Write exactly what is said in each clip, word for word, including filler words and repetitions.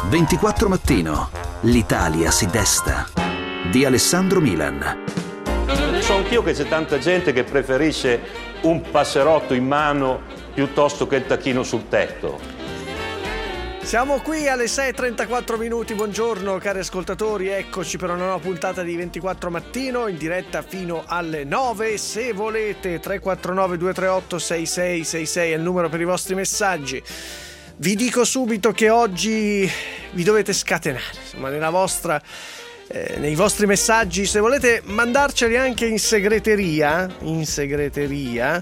ventiquattro Mattino. L'Italia si desta. Di Alessandro Milan. So anch'io che c'è tanta gente che preferisce un passerotto in mano piuttosto che il tacchino sul tetto. Siamo qui alle sei e trentaquattro minuti, buongiorno cari ascoltatori, eccoci per una nuova puntata di ventiquattro Mattino, in diretta fino alle nove, se volete tre quattro nove due tre otto sei sei sei sei è il numero per i vostri messaggi. Vi dico subito che oggi vi dovete scatenare, insomma nella vostra... Eh, nei vostri messaggi, se volete mandarceli anche in segreteria in segreteria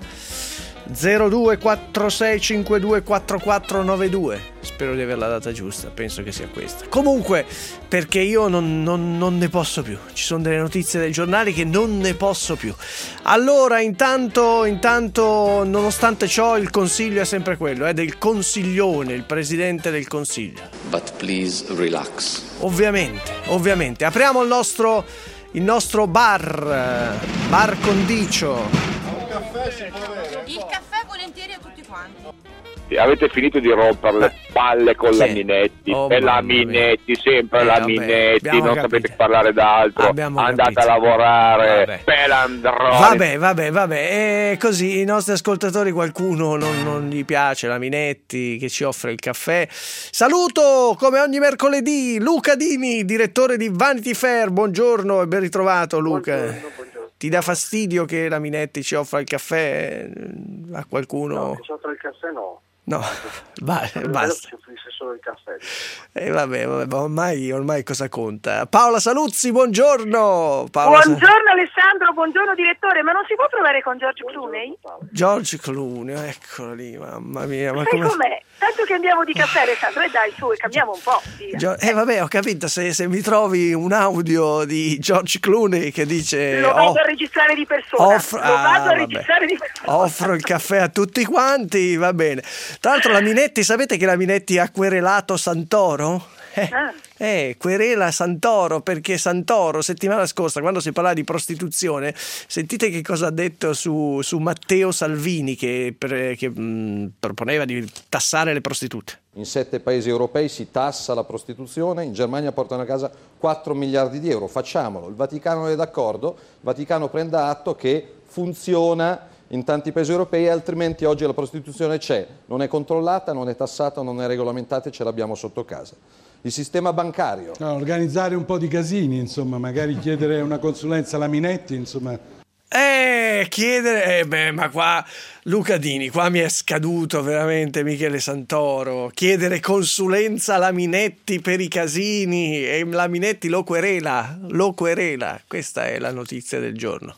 zero due quattro sei cinque due quattro quattro nove due, spero di averla data giusta, penso che sia questa. Comunque, perché io non, non, non ne posso più, ci sono delle notizie dai giornali che non ne posso più. Allora intanto intanto nonostante ciò il consiglio è sempre quello, è del consiglione, il presidente del consiglio. But please relax. Ovviamente, ovviamente. Apriamo il nostro il nostro bar, bar condicio. Un caffè si può avere? Il caffè volentieri a tutti quanti. Avete finito di rompere le palle con sì. la Minetti, Oh, e la mamma mia. Minetti, sempre Eh, la vabbè, Minetti, abbiamo non capito. sapete parlare d'altro, Abbiamo andate capito. a lavorare, Vabbè. pelandroni. Vabbè, vabbè, vabbè. E così i nostri ascoltatori, qualcuno non, non gli piace la Minetti che ci offre il caffè. Saluto come ogni mercoledì Luca Dini, direttore di Vanity Fair. Buongiorno e ben ritrovato Luca. Buongiorno, buongiorno. Ti dà fastidio che la Minetti ci offra il caffè a qualcuno? No, che sopra il caffè no. No, ba- basta. Ci offrisce solo il caffè. E eh, vabbè, vabbè, ormai, ormai cosa conta? Paola Saluzzi, buongiorno. Paola buongiorno Alessandro, buongiorno direttore, ma non si può provare con George Clooney? Sa- George Clooney, eccolo lì, mamma mia. Ma Sai come... com'è? Tanto che andiamo di caffè Alessandro, e dai su, e cambiamo un po'. Via. Gio- eh vabbè, ho capito, se, se mi trovi un audio di George Clooney che dice... Lo vado oh, a registrare di persona, offro, lo vado ah, a vabbè. registrare di persona. Offro il caffè a tutti quanti, va bene. Tra l'altro la Minetti, sapete che la Minetti ha querelato Santoro? Eh, Ah. eh, querela Santoro perché Santoro settimana scorsa, quando si parlava di prostituzione, sentite che cosa ha detto su, su Matteo Salvini che, per, che mh, proponeva di tassare le prostitute. In sette paesi europei si tassa la prostituzione, in Germania portano a casa quattro miliardi di euro, facciamolo, il Vaticano è d'accordo, il Vaticano prenda atto che funziona in tanti paesi europei, altrimenti oggi la prostituzione c'è, non è controllata, non è tassata, non è regolamentata e ce l'abbiamo sotto casa. Il sistema bancario. No, organizzare un po' di casini, insomma, magari chiedere una consulenza alla Minetti, insomma. Eh, chiedere, eh beh, ma qua Luca Dini, qua mi è scaduto veramente Michele Santoro. Chiedere consulenza alla Minetti per i casini e la Minetti lo querela, lo querela. Questa è la notizia del giorno.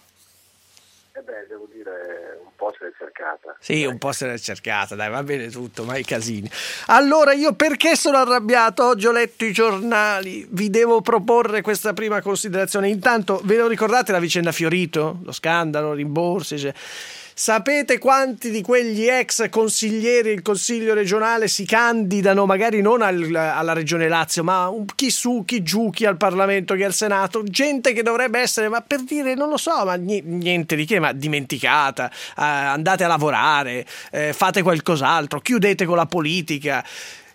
Eh beh, devo dire, un po' se l'è cercata. Sì, un po' se l'è cercata, dai, va bene tutto, ma i casini. Allora, io perché sono arrabbiato? Oggi ho letto i giornali, vi devo proporre questa prima considerazione. Intanto, ve lo ricordate la vicenda Fiorito? Lo scandalo, rimborsi, cioè... Sapete quanti di quegli ex consiglieri del Consiglio regionale si candidano magari non al, alla Regione Lazio, ma un, chi su, chi giù, chi al Parlamento, chi al Senato? Gente che dovrebbe essere, ma per dire, non lo so, ma niente di che, ma dimenticata, eh, andate a lavorare, eh, fate qualcos'altro, chiudete con la politica.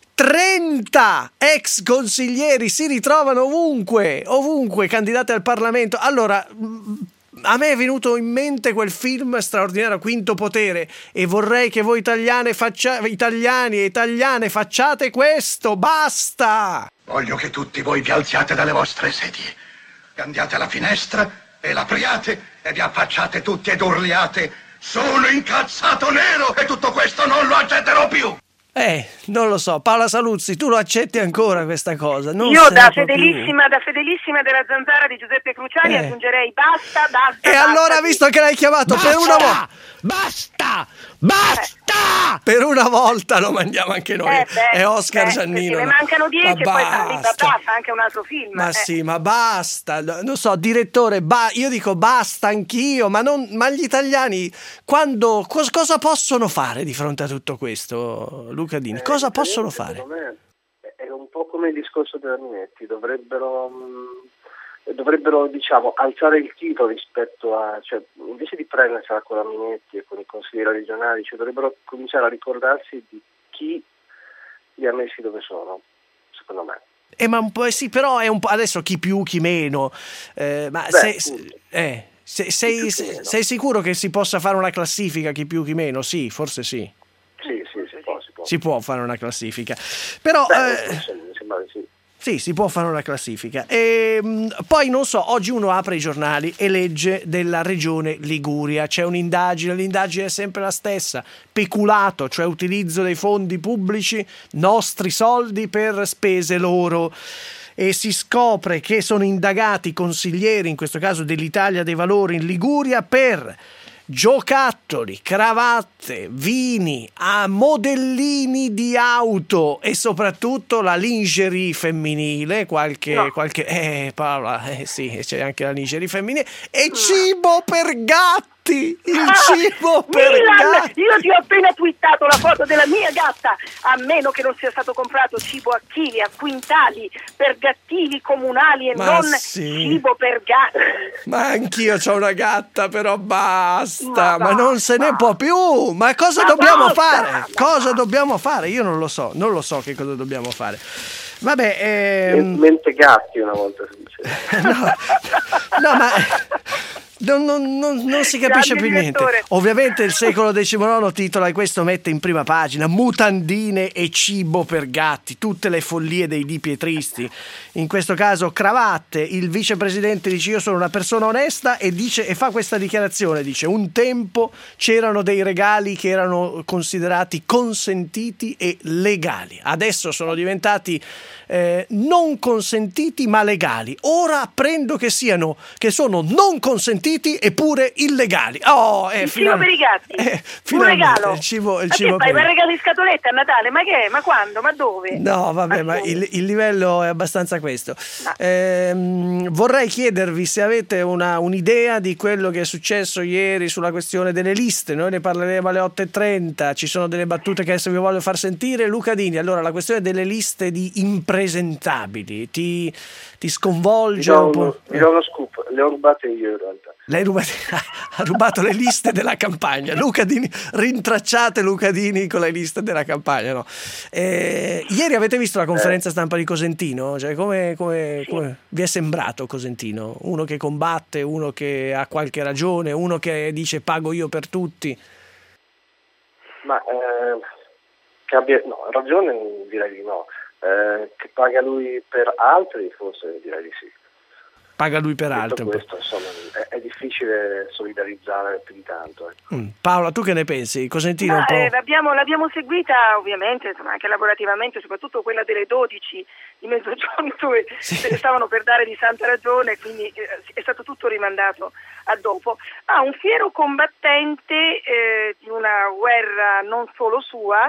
trenta ex consiglieri si ritrovano ovunque, ovunque, candidati al Parlamento. Allora... a me è venuto in mente quel film straordinario Quinto Potere e vorrei che voi italiane faccia... italiani e italiane facciate questo, basta! Voglio che tutti voi vi alziate dalle vostre sedie, che andiate alla finestra e l'apriate e vi affacciate tutti ed urliate sono incazzato nero e tutto questo non lo accetterò più! Eh, non lo so, Paola Saluzzi, tu lo accetti ancora questa cosa? Non Io da proprio... fedelissima, da fedelissima della zanzara di Giuseppe Cruciani Eh. aggiungerei basta, basta, E basta, allora, sì. visto che l'hai chiamato Basta! per una volta, Basta! Basta! per una volta lo mandiamo anche noi. Eh, beh, è Oscar beh, Giannino. perché ne mancano dieci Ma e poi sta lì basta. basta, anche un altro film. Ma eh. sì, ma basta, non so, direttore, ba- io dico basta anch'io, ma, non, ma gli italiani quando cos- cosa possono fare di fronte a tutto questo, Luca Dini? Eh, Cosa gli possono italiani, fare? secondo me, è un po' come il discorso della Minetti, dovrebbero, mh, dovrebbero diciamo, alzare il tiro rispetto a, cioè, invece di prendersela con la Minetti e con i consiglieri regionali, cioè, dovrebbero cominciare a ricordarsi di chi li ha messi dove sono. secondo me. Eh, ma un po', sì, però è un po', adesso chi più, chi meno. Eh, ma Beh, sei, eh, se, sei, chi sei, meno. sei sicuro che si possa fare una classifica chi più, chi meno? Sì, forse sì. Sì, sì, si può, si può. Si può fare una classifica. Però... Beh, eh, mi sembra di sì. Sì, si può fare una classifica. E, mh, poi non so, oggi uno apre i giornali e legge della regione Liguria, c'è un'indagine, l'indagine è sempre la stessa, peculato, cioè utilizzo dei fondi pubblici, nostri soldi per spese loro. E si scopre che sono indagati consiglieri, in questo caso dell'Italia dei Valori in Liguria, per giocattoli, cravatte, vini, a modellini di auto e soprattutto la lingerie femminile, qualche, No. qualche eh Paola, eh sì, c'è anche la lingerie femminile e cibo per gatti, il cibo per Milan, gatti. io ti ho appena twittato la foto della mia gatta, a meno che non sia stato comprato cibo a chili, a quintali, per gattini comunali e Ma non sì. cibo per gatti. Ma anch'io c'ho una gatta, però basta, ma, Ma non se ne può più. Ma cosa Ma dobbiamo basta, fare? ma Cosa dobbiamo fare? Io non lo so, non lo so che cosa dobbiamo fare. Vabbè, ehm... Mente gatti una volta si dice. no, no, ma non, non- non- non si capisce Grande più niente. direttore. Ovviamente il secolo diciannove titola e questo mette in prima pagina mutandine e cibo per gatti, tutte le follie dei di pietristi. In questo caso cravatte, il vicepresidente dice io sono una persona onesta e dice e fa questa dichiarazione, dice un tempo c'erano dei regali che erano considerati consentiti e legali, adesso sono diventati eh, non consentiti ma legali, ora apprendo che siano che sono non consentiti eppure illegali. Oh, eh, Il cibo finalmente- per i gatti, eh, un finalmente, regalo. il cibo, il Ma cibo che fai, per- ma regali in scatoletta a Natale? Ma che è? Ma quando? Ma dove? No, vabbè, ma su. il, il livello è abbastanza questo. Ehm, vorrei chiedervi se avete una, un'idea di quello che è successo ieri sulla questione delle liste. Noi ne parleremo alle otto e trenta. Ci sono delle battute che adesso vi voglio far sentire. Luca Dini, allora la questione delle liste di impresentabili ti, ti Vi sconvolge do, un uno, po'? vi do uno scoop, le ho rubate io in realtà. Lei ruba- ha rubato le liste della campagna. Luca Dini, rintracciate Luca Dini con le liste della campagna. No? Eh, ieri avete visto la conferenza stampa di Cosentino? Cioè, come, come- come vi è sembrato Cosentino? Uno che combatte, uno che ha qualche ragione, uno che dice pago io per tutti. Ma eh, che abbia no, ragione direi di no. Eh, che paga lui per altri forse direi di sì. Paga lui per Detto altri. un po'. questo, insomma, è, è difficile solidarizzare più di tanto. Ecco. Mm. Paola, tu che ne pensi? Cosentino Ma, un po'. eh, l'abbiamo, l'abbiamo seguita ovviamente, insomma, anche lavorativamente, soprattutto quella delle dodici di mezzogiorno dove se ne stavano per dare di santa ragione, quindi eh, è stato tutto rimandato a dopo. Ha un fiero combattente eh, di una guerra non solo sua,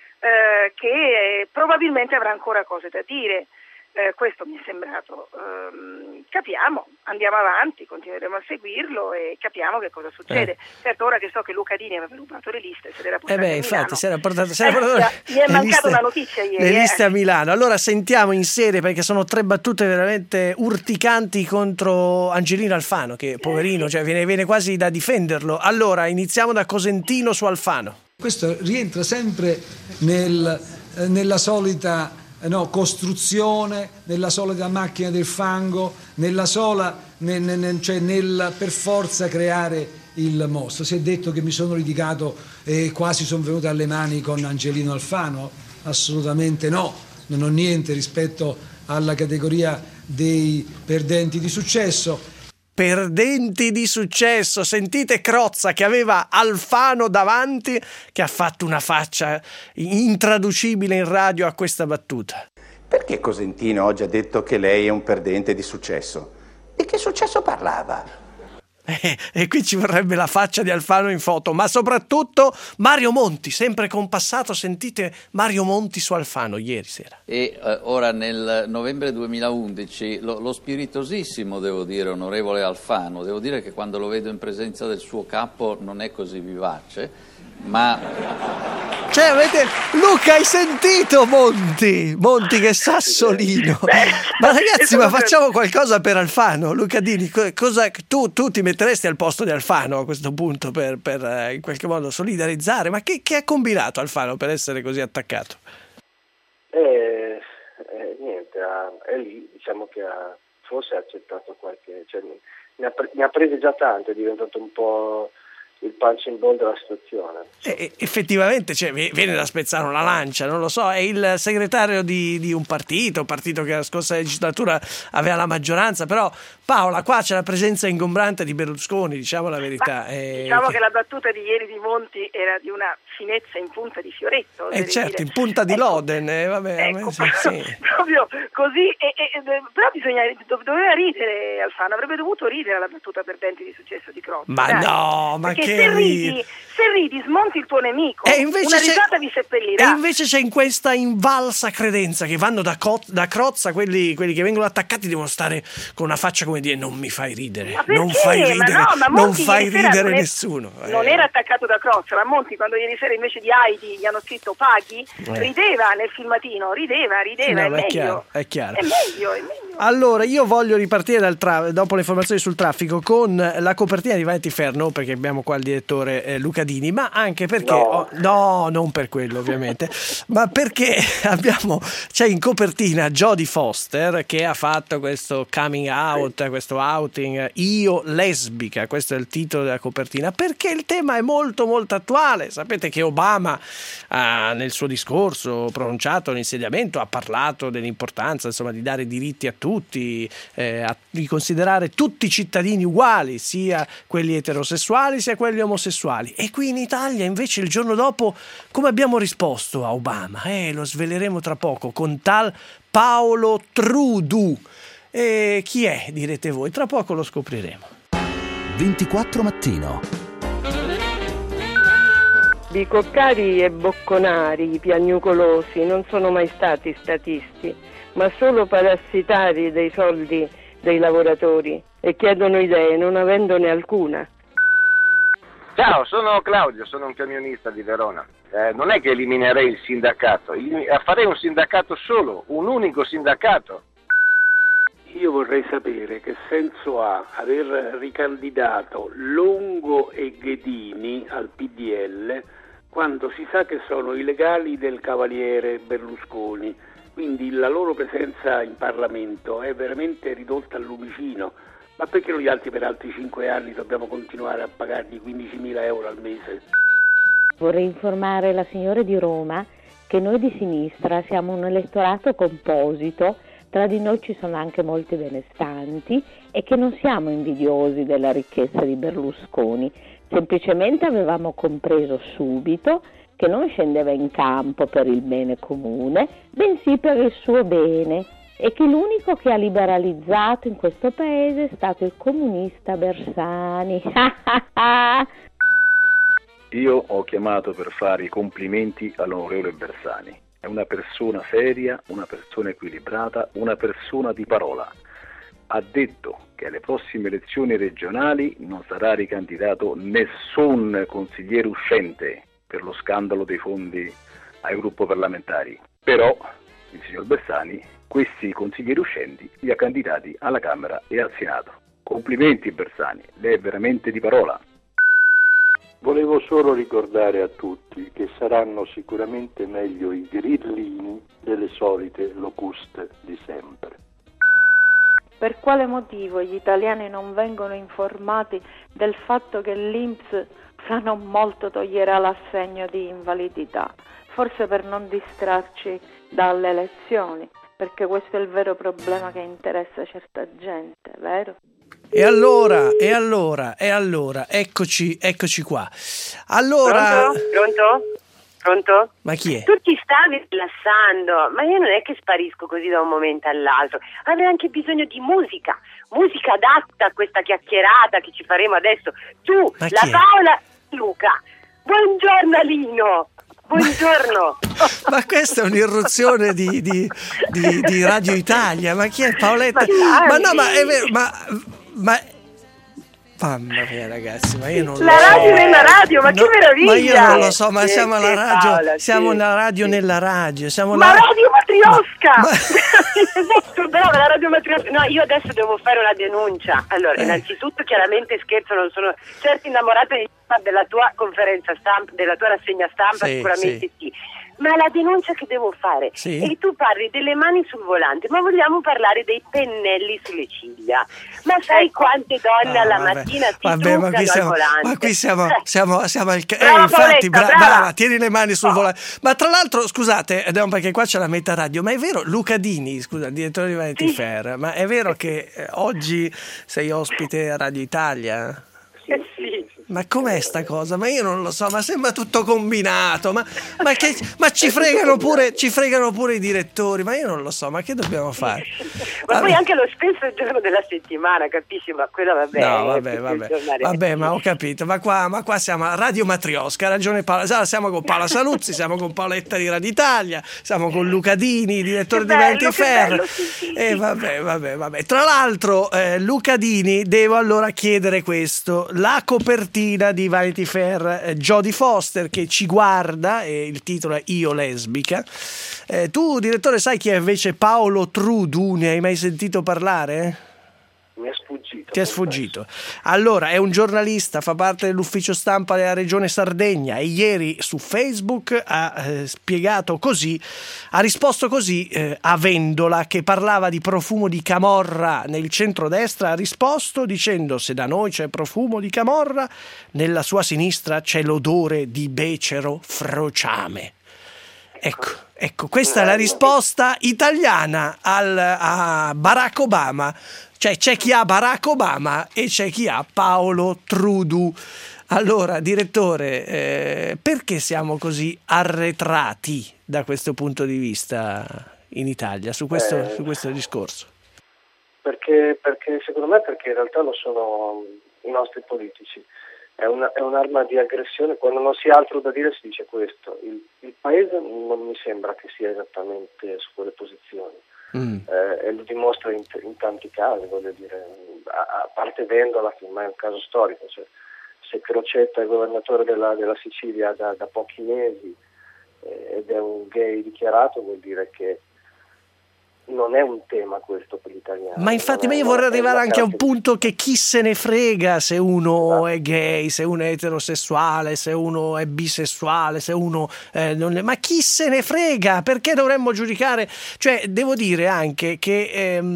eh, che eh, probabilmente avrà ancora cose da dire. Eh, questo mi è sembrato. Ehm, capiamo, andiamo avanti, continueremo a seguirlo e capiamo che cosa succede. Eh. Certo, ora che so che Luca Dini aveva rubato le liste, se le era Eh portate beh, a infatti, Milano. si era portato, si era Eh, portato mi è le mancata liste- una notizia ieri. Le eh. liste a Milano. Allora sentiamo in serie perché sono tre battute veramente urticanti contro Angelino Alfano, che poverino, cioè viene, viene quasi da difenderlo. Allora, iniziamo da Cosentino su Alfano. Questo rientra sempre nel, eh, nella solita eh, no, costruzione, nella solita macchina del fango, nella sola, nel, nel- cioè nel per forza creare il mostro. Si è detto che mi sono litigato e quasi sono venuto alle mani con Angelino Alfano? Assolutamente no, non ho niente rispetto alla categoria dei perdenti di successo. Perdenti di successo, sentite Crozza che aveva Alfano davanti, che ha fatto una faccia intraducibile in radio a questa battuta. Perché Cosentino oggi ha detto che lei è un perdente di successo? Di che successo parlava? Eh, e qui ci vorrebbe la faccia di Alfano in foto, ma soprattutto Mario Monti, sempre compassato. Sentite Mario Monti su Alfano ieri sera. E eh, ora nel novembre duemilaundici lo, lo spiritosissimo, devo dire, onorevole Alfano, devo dire che quando lo vedo in presenza del suo capo non è così vivace, ma... Cioè, avete... Luca, hai sentito Monti? Monti che sassolino. Ma ragazzi, ma facciamo qualcosa per Alfano. Luca Dini, co- cosa, tu, tu ti metteresti al posto di Alfano a questo punto per, per eh, in qualche modo solidarizzare? Ma che, che ha combinato Alfano per essere così attaccato? Eh, eh, niente, ha, è lì, diciamo che ha, forse ha accettato qualche, cioè, ne, ha, ne ha prese già tante, è diventato un po' il punching ball della situazione. E, effettivamente, cioè, viene da spezzare una lancia, non lo so, è il segretario di, di un partito, partito che la scorsa legislatura aveva la maggioranza, però Paola, qua c'è la presenza ingombrante di Berlusconi, diciamo la verità. Eh, diciamo che... che la battuta di ieri di Monti era di una finezza in punta di fioretto. Eh certo, dire. in punta di ecco, Loden, eh, vabbè, ecco, a me, sì, sì. proprio così, e, e, però bisogna, doveva ridere Alfano, avrebbe dovuto ridere alla battuta perdente di successo di Crozza. Ma dai. no, ma Perché che se ridi? ridi, se ridi smonti il tuo nemico, e invece una c'è, risata vi seppellirà. E invece c'è in questa invalsa credenza che vanno da, co- da Crozza, quelli, quelli che vengono attaccati devono stare con una faccia come dire non mi fai ridere, non fai ridere, ma no, ma non Monti fai sera ridere non è, nessuno. Non eh. era attaccato da Crozza, ma Monti quando ieri sera invece di Heidi gli hanno scritto paghi, eh. rideva nel filmatino, rideva, rideva, no, è, è meglio, chiaro, è chiaro. È meglio, è meglio. Allora, io voglio ripartire dal tra- dopo le informazioni sul traffico con la copertina di Vanity Fair, non perché abbiamo qua il direttore eh, Luca Dini, ma anche perché no, oh, no non per quello ovviamente, ma perché abbiamo c'è in copertina Jodie Foster che ha fatto questo coming out, questo outing, io lesbica, questo è il titolo della copertina, perché il tema è molto molto attuale. Sapete che Obama ha, nel suo discorso pronunciato all'insediamento, ha parlato dell'importanza insomma di dare diritti a tutti, eh, a, di considerare tutti i cittadini uguali, sia quelli eterosessuali sia quelli omosessuali. E qui in Italia invece il giorno dopo come abbiamo risposto a Obama? Eh, lo sveleremo tra poco con tal Paolo Trudeau. E chi è, direte voi? Tra poco lo scopriremo. ventiquattro mattino. Bicoccari e bocconari, piagnucolosi, non sono mai stati statisti, ma solo parassitari dei soldi dei lavoratori e chiedono idee non avendone alcuna. Ciao, sono Claudio, sono un camionista di Verona. Eh, non è che eliminerei il sindacato, farei un sindacato solo, un unico sindacato. Io vorrei sapere che senso ha aver ricandidato Longo e Ghedini al P D L quando si sa che sono i legali del cavaliere Berlusconi, quindi la loro presenza in Parlamento è veramente ridotta al lumicino. Ma perché noi altri per altri cinque anni dobbiamo continuare a pagargli quindicimila euro al mese? Vorrei informare la signora di Roma che noi di sinistra siamo un elettorato composito, tra di noi ci sono anche molti benestanti e che non siamo invidiosi della ricchezza di Berlusconi, semplicemente avevamo compreso subito che non scendeva in campo per il bene comune, bensì per il suo bene, e che l'unico che ha liberalizzato in questo paese è stato il comunista Bersani. Io ho chiamato per fare i complimenti all'onorevole Bersani. È una persona seria, una persona equilibrata, una persona di parola. Ha detto che alle prossime elezioni regionali non sarà ricandidato nessun consigliere uscente per lo scandalo dei fondi ai gruppi parlamentari. Però il signor Bersani questi consiglieri uscenti li ha candidati alla Camera e al Senato. Complimenti Bersani, lei è veramente di parola. Volevo solo ricordare a tutti che saranno sicuramente meglio i grillini delle solite locuste di sempre. Per quale motivo gli italiani non vengono informati del fatto che l'I N P S fra non molto toglierà l'assegno di invalidità? Forse per non distrarci dalle elezioni, perché questo è il vero problema che interessa certa gente, vero? E allora, e allora, e allora, eccoci, eccoci qua. Allora... Pronto? Pronto? Pronto? Ma chi è? Tu ti stavi rilassando, ma io non è che sparisco così da un momento all'altro. Avrei anche bisogno di musica, musica adatta a questa chiacchierata che ci faremo adesso. Tu, ma la Paola e Luca. Buongiorno Alino. Buongiorno. Ma, ma questa è un'irruzione di, di, di, di Radio Italia. Ma chi è Paoletta? Ma, ma no, ma è vero, ma... ma mamma mia ragazzi, ma io non la lo so. La radio nella radio, ma no, che meraviglia! Ma io non lo so, ma sì, siamo alla sì, radio, Paola, siamo sì, una radio sì. nella radio, siamo ma la... radio matriosca! Ma... esatto, brava, la radio matriosca. No, io adesso devo fare una denuncia. Allora, eh. innanzitutto chiaramente scherzo, non sono certo innamorata della tua conferenza stampa, della tua rassegna stampa, sì, sicuramente sì. sì. ma la denuncia che devo fare, Sì. e tu parli delle mani sul volante, ma vogliamo parlare dei pennelli sulle ciglia, ma sai quante donne Ah, alla vabbè. mattina si Vabbè, ma truccano qui siamo, al volante? ma qui siamo, siamo, siamo al ca- Brava, eh, infatti, Paoletta, bra- brava. brava, tieni le mani sul volante. Ma tra l'altro, scusate, eh, no, perché qua c'è la Meta Radio, ma è vero, Luca Dini, scusa, il direttore di Vanity Sì. Fair, ma è vero che eh, oggi sei ospite a Radio Italia? Eh sì. Ma com'è sta cosa? Ma io non lo so, ma sembra tutto combinato, ma, ma, che, ma ci fregano pure, ci fregano pure i direttori, ma io non lo so, ma che dobbiamo fare? Ma Vabbè. poi anche lo stesso giorno della settimana, capisci? Ma quello vabbè. No, è vabbè, tutto vabbè, il giornale. vabbè, ma ho capito, ma qua, ma qua siamo a Radio Matriosca, ha ragione Paola, già siamo con Paola Saluzzi, siamo con Paoletta di Radio Italia, siamo con Luca Dini, direttore Che di bello, Vanity che Fair, bello, sì, sì, e sì. vabbè, vabbè, vabbè. Tra l'altro, eh, Luca Dini, devo allora chiedere questo, la copertina di Vanity Fair, eh, Jodie Foster che ci guarda, e il titolo è Io lesbica. Eh, tu, direttore, sai chi è invece Paolo Trudu? Ne hai mai sentito parlare? Mi è sfuggito. Ti è sfuggito. Allora, è un giornalista, fa parte dell'ufficio stampa della regione Sardegna e ieri su Facebook ha eh, spiegato così, ha risposto così eh, a Vendola, che parlava di profumo di camorra nel centrodestra, ha risposto dicendo: se da noi c'è profumo di camorra, nella sua sinistra c'è l'odore di becero frociame. Ecco, ecco, questa è la risposta italiana al, a Barack Obama. Cioè c'è chi ha Barack Obama e c'è chi ha Paolo Trudu. Allora, direttore, eh, perché siamo così arretrati da questo punto di vista in Italia su questo, Eh, su questo discorso? Perché, perché secondo me perché in realtà lo sono i nostri politici. È, una, è un'arma di aggressione, quando non si ha altro da dire si dice questo. Il, il paese non mi sembra che sia esattamente su quelle posizioni. Mm. Eh, e lo dimostra in, in tanti casi, voglio dire, a, a parte Vendola, che ormai è un caso storico, cioè, se Crocetta è governatore della, della Sicilia da, da pochi mesi eh, ed è un gay dichiarato, vuol dire che non è un tema questo per gli italiani. Ma infatti, ma Non è- io vorrei non è arrivare una anche a un caratteristica. punto che chi se ne frega se uno è gay, se uno è eterosessuale, se uno è bisessuale, se uno eh, non è... Ma chi se ne frega? Perché dovremmo giudicare? Cioè, devo dire anche che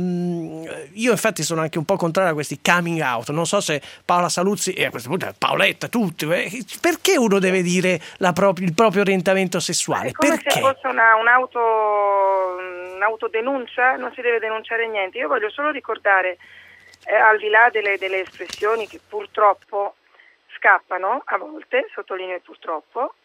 ehm, io infatti sono anche un po' contrario a questi coming out. Non so se Paola Saluzzi, e a questo punto Paoletta, tutti, eh, perché uno deve dire la propria, il proprio orientamento sessuale? È come Perché? se fosse una, un'auto, un'autodenuncia, non si deve denunciare niente. Io voglio solo ricordare, eh, al di là delle, delle espressioni che purtroppo scappano a volte, sottolineo purtroppo,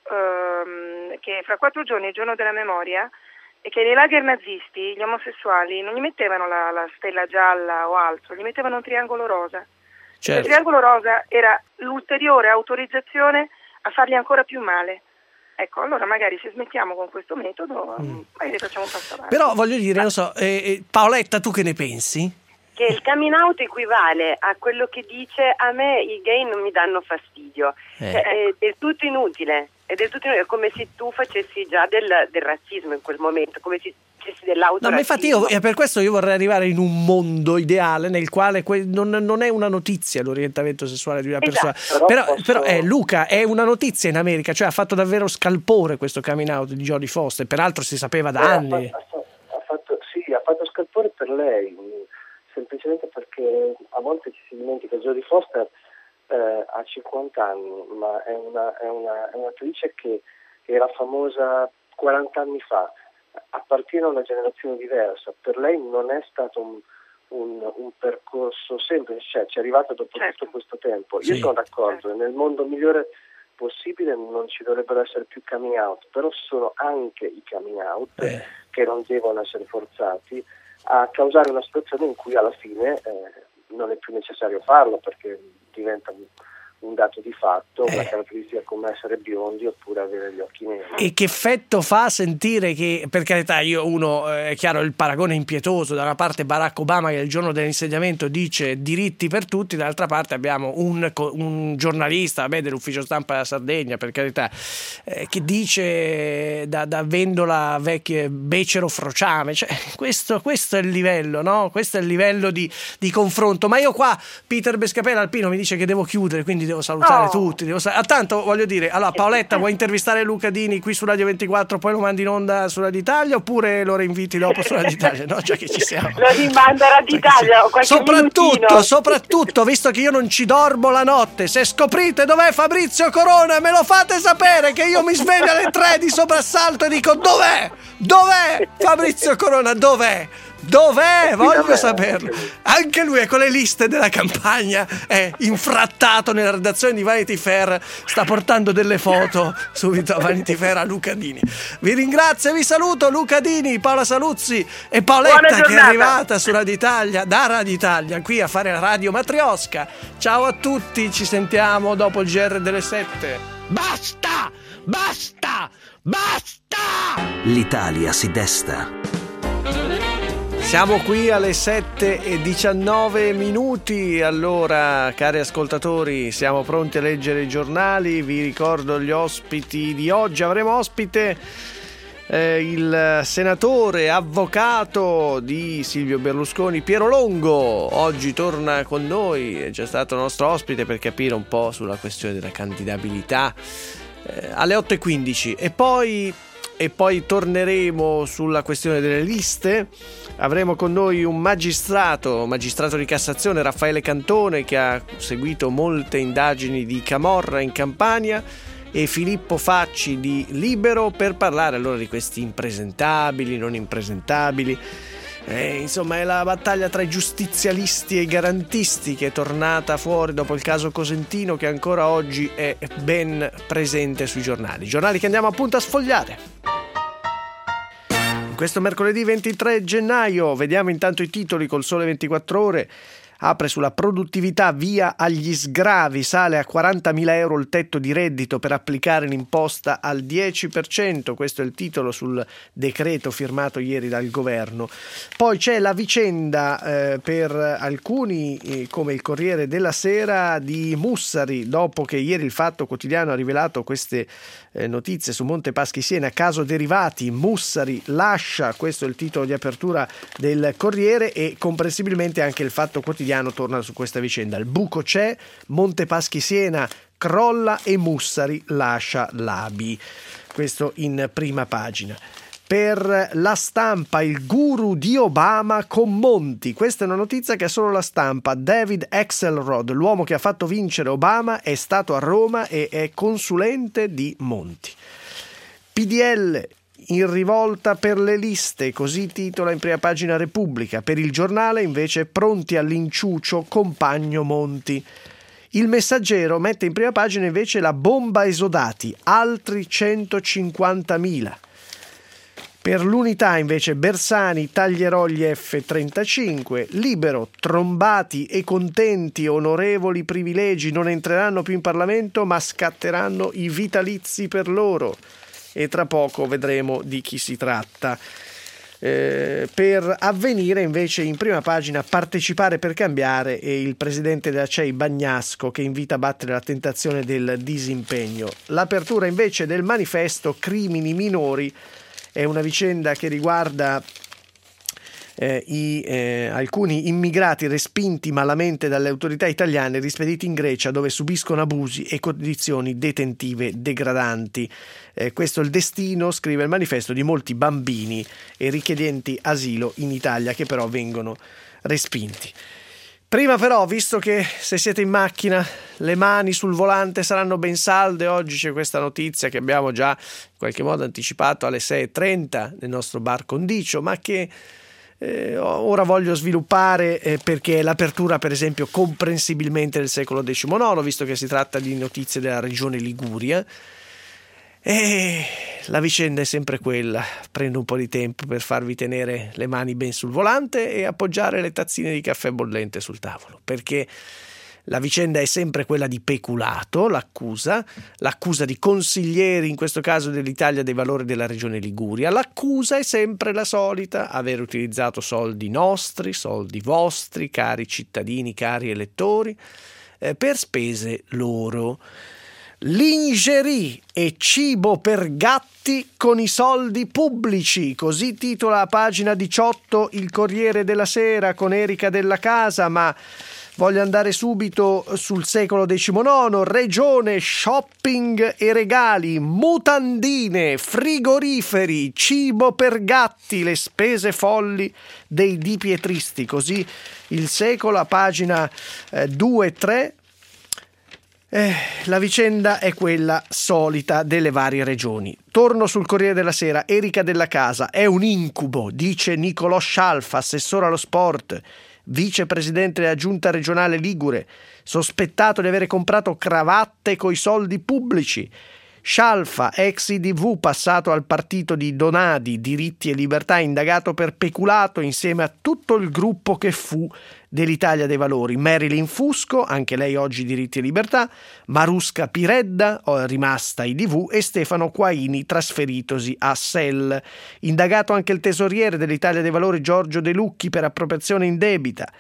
ehm, che fra quattro giorni è il giorno della memoria e che nei lager nazisti gli omosessuali non gli mettevano la, la stella gialla o altro, gli mettevano un triangolo rosa. Certo. Il triangolo rosa era l'ulteriore autorizzazione a fargli ancora più male. Ecco, allora magari se smettiamo con questo metodo, mm. magari facciamo un passo avanti. Però voglio dire, non so, eh, eh, Paoletta, tu che ne pensi? Che il coming out equivale a quello che dice: a me i gay non mi danno fastidio. Eh. Cioè, è del tutto inutile, è del tutto inutile, è come se tu facessi già del, del razzismo in quel momento, come se facessi dell'autorazzismo. No, ma infatti io, e per questo io vorrei arrivare in un mondo ideale nel quale que- non, non è una notizia l'orientamento sessuale di una persona. Esatto. Però, Però però posso- eh, Luca, è una notizia in America, cioè ha fatto davvero scalpore questo coming out di Jodie Foster, peraltro si sapeva da Eh, ha anni. fatto- ha fatto, sì, ha fatto scalpore per lei, semplicemente perché a volte ci si dimentica. Jodie Foster eh, ha cinquanta anni, ma è, una, è, una, è un'attrice che era famosa quaranta anni fa, appartiene a una generazione diversa. Per lei non è stato un, un, un percorso semplice, cioè ci è arrivata dopo Certo. tutto questo tempo. Sì. Io sono d'accordo, nel mondo migliore possibile non ci dovrebbero essere più coming out, però sono anche i coming out Eh. che non devono essere forzati a causare una situazione in cui alla fine eh, non è più necessario farlo, perché diventa un, un dato di fatto, una caratteristica come essere biondi oppure avere gli occhi neri. E che effetto fa sentire che, per carità, io uno, eh, è chiaro, il paragone è impietoso, da una parte Barack Obama che il giorno dell'insediamento dice diritti per tutti, dall'altra parte abbiamo un, un giornalista, vabbè, dell'ufficio stampa della Sardegna, per carità, eh, che dice da, da Vendola vecchie becero frociame, cioè questo, questo è il livello, no? Questo è il livello di, di confronto. Ma io qua, Peter Bescapella Alpino mi dice che devo chiudere, quindi devo salutare Oh. tutti. Devo sal- ah, tanto voglio dire, allora Paoletta, vuoi intervistare Luca Dini qui su Radio ventiquattro, poi lo mandi in onda su Radio Italia, oppure lo reinviti dopo su Radio Italia? No, già che ci siamo. Lo rimando a Radio Italia, qualche Soprattutto, minutino. soprattutto, visto che io non ci dormo la notte, se scoprite dov'è Fabrizio Corona, me lo fate sapere, che io mi sveglio alle tre di soprassalto e dico: dov'è? Dov'è Fabrizio Corona? Dov'è? Dov'è? Voglio saperlo. Anche lui è con le liste della campagna, è infrattato nella redazione di Vanity Fair, sta portando delle foto subito a Vanity Fair a Luca Dini. Vi ringrazio e vi saluto, Luca Dini, Paola Saluzzi e Paoletta, che è arrivata su Radio Italia, da Radio Italia, qui a fare la Radio Matriosca. Ciao a tutti, ci sentiamo dopo il G R delle sette. Basta! Basta! Basta! L'Italia si desta. Siamo qui alle sette e diciannove minuti. Allora, cari ascoltatori, siamo pronti a leggere i giornali. Vi ricordo gli ospiti di oggi. Avremo ospite eh, il senatore avvocato di Silvio Berlusconi, Piero Longo. Oggi torna con noi, è già stato nostro ospite per capire un po' sulla questione della candidabilità eh, alle otto e quindici. E poi E poi torneremo sulla questione delle liste. Avremo con noi un magistrato, magistrato di Cassazione, Raffaele Cantone, che ha seguito molte indagini di camorra in Campania, e Filippo Facci di Libero, per parlare allora di questi impresentabili, non impresentabili. Eh, insomma, è la battaglia tra i giustizialisti e i garantisti che è tornata fuori dopo il caso Cosentino, che ancora oggi è ben presente sui giornali. Giornali che andiamo appunto a sfogliare. Questo mercoledì ventitré gennaio, vediamo intanto i titoli col Sole ventiquattro Ore. Apre sulla produttività, via agli sgravi, sale a quarantamila euro il tetto di reddito per applicare l'imposta al dieci per cento, questo è il titolo sul decreto firmato ieri dal governo. Poi c'è la vicenda eh, per alcuni, eh, come il Corriere della Sera, di Mussari, dopo che ieri il Fatto Quotidiano ha rivelato queste eh, notizie su Monte Paschi Siena, caso derivati, Mussari lascia, questo è il titolo di apertura del Corriere, e comprensibilmente anche il Fatto Quotidiano torna su questa vicenda. Il buco c'è, Monte Paschi Siena crolla e Mussari lascia l'A B I. Questo in prima pagina. Per La Stampa, il guru di Obama con Monti. Questa è una notizia che è solo La Stampa. David Axelrod, l'uomo che ha fatto vincere Obama, è stato a Roma e è consulente di Monti. P D L in rivolta per le liste, così titola in prima pagina Repubblica. Per Il Giornale invece pronti all'inciucio compagno Monti. Il Messaggero mette in prima pagina invece la bomba esodati, altri centocinquantamila. Per l'Unità invece Bersani, taglierò gli F trentacinque. Libero, trombati e contenti, onorevoli privilegi non entreranno più in Parlamento ma scatteranno i vitalizi per loro. E tra poco vedremo di chi si tratta. Eh, per Avvenire invece in prima pagina partecipare per cambiare, e il presidente della C E I Bagnasco che invita a battere la tentazione del disimpegno. L'apertura invece del Manifesto, crimini minori, è una vicenda che riguarda Eh, i, eh, alcuni immigrati respinti malamente dalle autorità italiane, rispediti in Grecia, dove subiscono abusi e condizioni detentive degradanti. Eh, questo è il destino, scrive il Manifesto, di molti bambini e richiedenti asilo in Italia, che però vengono respinti. Prima però, visto che se siete in macchina le mani sul volante saranno ben salde, oggi c'è questa notizia che abbiamo già in qualche modo anticipato alle sei e trenta nel nostro bar condicio, ma che Eh, ora voglio sviluppare eh, perché è l'apertura, per esempio, comprensibilmente del secolo diciannove, visto che si tratta di notizie della regione Liguria, e la vicenda è sempre quella. Prendo un po' di tempo per farvi tenere le mani ben sul volante e appoggiare le tazzine di caffè bollente sul tavolo, perché la vicenda è sempre quella di peculato, l'accusa, l'accusa di consiglieri, in questo caso dell'Italia dei Valori della regione Liguria. L'accusa è sempre la solita: aver utilizzato soldi nostri, soldi vostri, cari cittadini, cari elettori, eh, per spese loro. Lingerie e cibo per gatti con i soldi pubblici, così titola a pagina diciotto il Corriere della Sera con Erika Della Casa, ma Voglio andare subito sul secolo diciannove, regione, shopping e regali, mutandine, frigoriferi, cibo per gatti, le spese folli dei dipietristi. Così il secolo, a pagina due e tre. Eh, la vicenda è quella solita delle varie regioni. Torno sul Corriere della Sera. Erika Della Casa: è un incubo, dice Nicolò Scialfa, assessore allo sport, vicepresidente della giunta regionale ligure, sospettato di avere comprato cravatte coi soldi pubblici. Scialfa, ex I D V, passato al partito di Donadi, Diritti e Libertà, indagato per peculato insieme a tutto il gruppo che fu dell'Italia dei Valori. Marilyn Fusco, anche lei oggi Diritti e Libertà, Marusca Piredda, rimasta I D V, e Stefano Quaini, trasferitosi a S E L. Indagato anche il tesoriere dell'Italia dei Valori Giorgio De Lucchi per appropriazione indebita.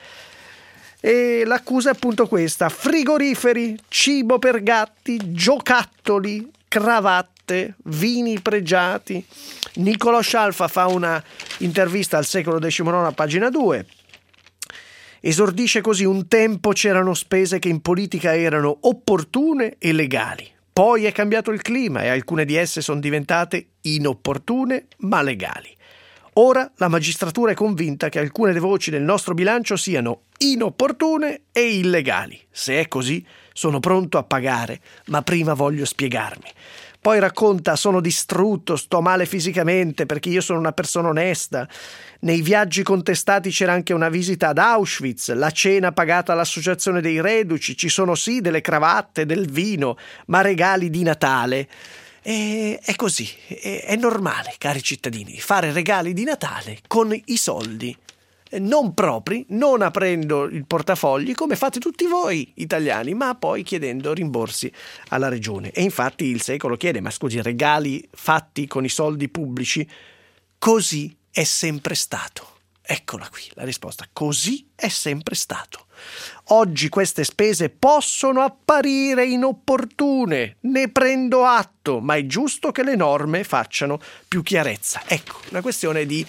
E l'accusa è appunto questa: frigoriferi, cibo per gatti, giocattoli, cravatte, vini pregiati. Nicolò Scialfa fa una intervista al secolo diciannove a pagina due. Esordisce così: un tempo c'erano spese che in politica erano opportune e legali. Poi è cambiato il clima e alcune di esse sono diventate inopportune ma legali. Ora la magistratura è convinta che alcune delle voci del nostro bilancio siano inopportune e illegali. Se è così, sono pronto a pagare, ma prima voglio spiegarmi. Poi racconta: sono distrutto, sto male fisicamente perché io sono una persona onesta. Nei viaggi contestati c'era anche una visita ad Auschwitz, la cena pagata all'associazione dei reduci, ci sono sì delle cravatte, del vino, ma regali di Natale. E è così, è, è normale, cari cittadini, fare regali di Natale con i soldi non propri, non aprendo il portafogli come fate tutti voi italiani, ma poi chiedendo rimborsi alla regione. E infatti il secolo chiede: ma scusi, regali fatti con i soldi pubblici? Così è sempre stato. Eccola qui la risposta: così è sempre stato. Oggi queste spese possono apparire inopportune, ne prendo atto, ma è giusto che le norme facciano più chiarezza. Ecco, una questione di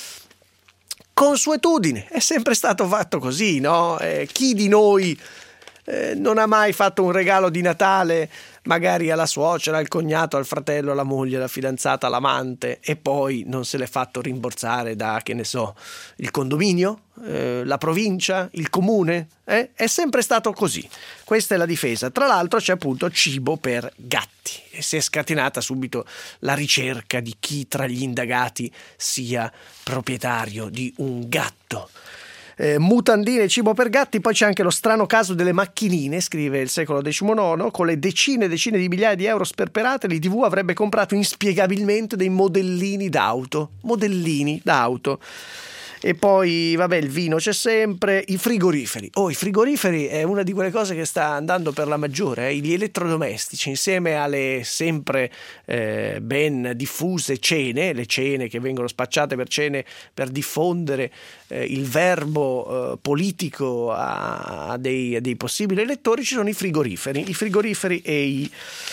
consuetudine, è sempre stato fatto così, no? Eh, chi di noi eh, non ha mai fatto un regalo di Natale magari alla suocera, al cognato, al fratello, alla moglie, alla fidanzata, all'amante, e poi non se l'è fatto rimborsare da, che ne so, il condominio, eh, la provincia, il comune? Eh? È sempre stato così. Questa è la difesa. Tra l'altro c'è appunto cibo per gatti e si è scatenata subito la ricerca di chi tra gli indagati sia proprietario di un gatto. Eh, mutandine, cibo per gatti. Poi c'è anche lo strano caso delle macchinine, scrive il secolo diciannove, con le decine e decine di migliaia di euro sperperate l'I D V avrebbe comprato inspiegabilmente dei modellini d'auto modellini d'auto. E poi vabbè, il vino c'è sempre, i frigoriferi. Oh, i frigoriferi è una di quelle cose che sta andando per la maggiore, eh? Gli elettrodomestici, insieme alle sempre eh, ben diffuse cene, le cene che vengono spacciate per cene per diffondere eh, il verbo eh, politico a, a, dei, a dei possibili elettori, ci sono i frigoriferi, i frigoriferi e i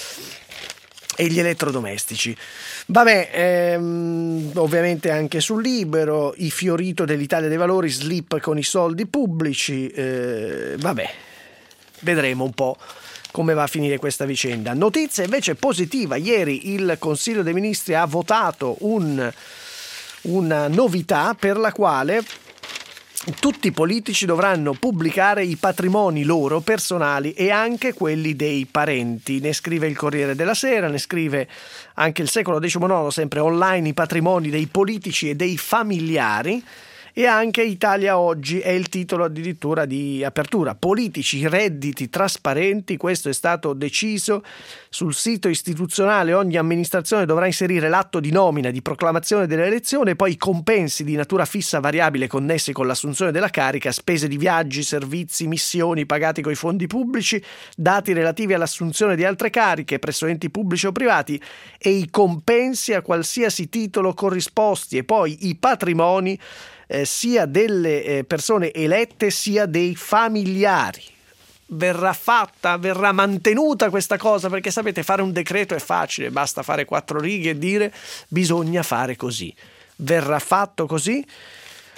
e gli elettrodomestici. Vabbè, ehm, ovviamente anche sul Libero, i Fiorito dell'Italia dei Valori, slip con i soldi pubblici, eh, vabbè, vedremo un po' come va a finire questa vicenda. Notizia invece positiva: ieri il Consiglio dei Ministri ha votato un, una novità per la quale tutti i politici dovranno pubblicare i patrimoni loro personali e anche quelli dei parenti. Ne scrive il Corriere della Sera, ne scrive anche il secolo diciannove, sempre online, i patrimoni dei politici e dei familiari. E anche Italia Oggi è il titolo addirittura di apertura: politici, redditi trasparenti. Questo è stato deciso sul sito istituzionale. Ogni amministrazione dovrà inserire l'atto di nomina, di proclamazione dell'elezione, poi i compensi di natura fissa variabile connessi con l'assunzione della carica, spese di viaggi, servizi, missioni pagati coi fondi pubblici, dati relativi all'assunzione di altre cariche presso enti pubblici o privati e i compensi a qualsiasi titolo corrisposti, e poi i patrimoni Eh, sia delle eh, persone elette sia dei familiari. Verrà fatta, verrà mantenuta questa cosa, perché sapete, fare un decreto è facile, basta fare quattro righe e dire bisogna fare così. Verrà fatto così.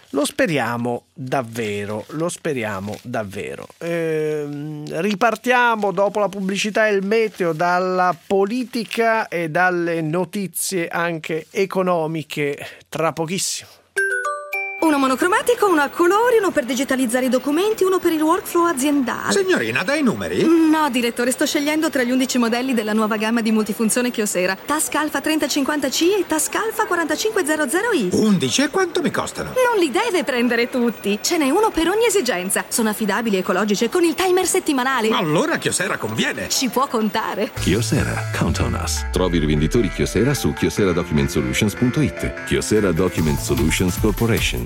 Lo speriamo davvero, lo speriamo davvero. Eh, ripartiamo dopo la pubblicità e il meteo dalla politica e dalle notizie anche economiche tra pochissimo. Uno monocromatico, uno a colori, uno per digitalizzare i documenti, uno per il workflow aziendale. Signorina, dai numeri? No, direttore, sto scegliendo tra gli undici modelli della nuova gamma di multifunzione Kyocera. Task Alpha trenta cinquanta C e Task Alpha quarantacinque hundred i. undici e quanto mi costano? Non li deve prendere tutti. Ce n'è uno per ogni esigenza. Sono affidabili, ecologici e con il timer settimanale. Allora Kyocera conviene. Ci può contare. Kyocera, count on us. Trovi i rivenditori Kyocera su kyocera document solutions punto it. Kyocera Document Solutions Corporation.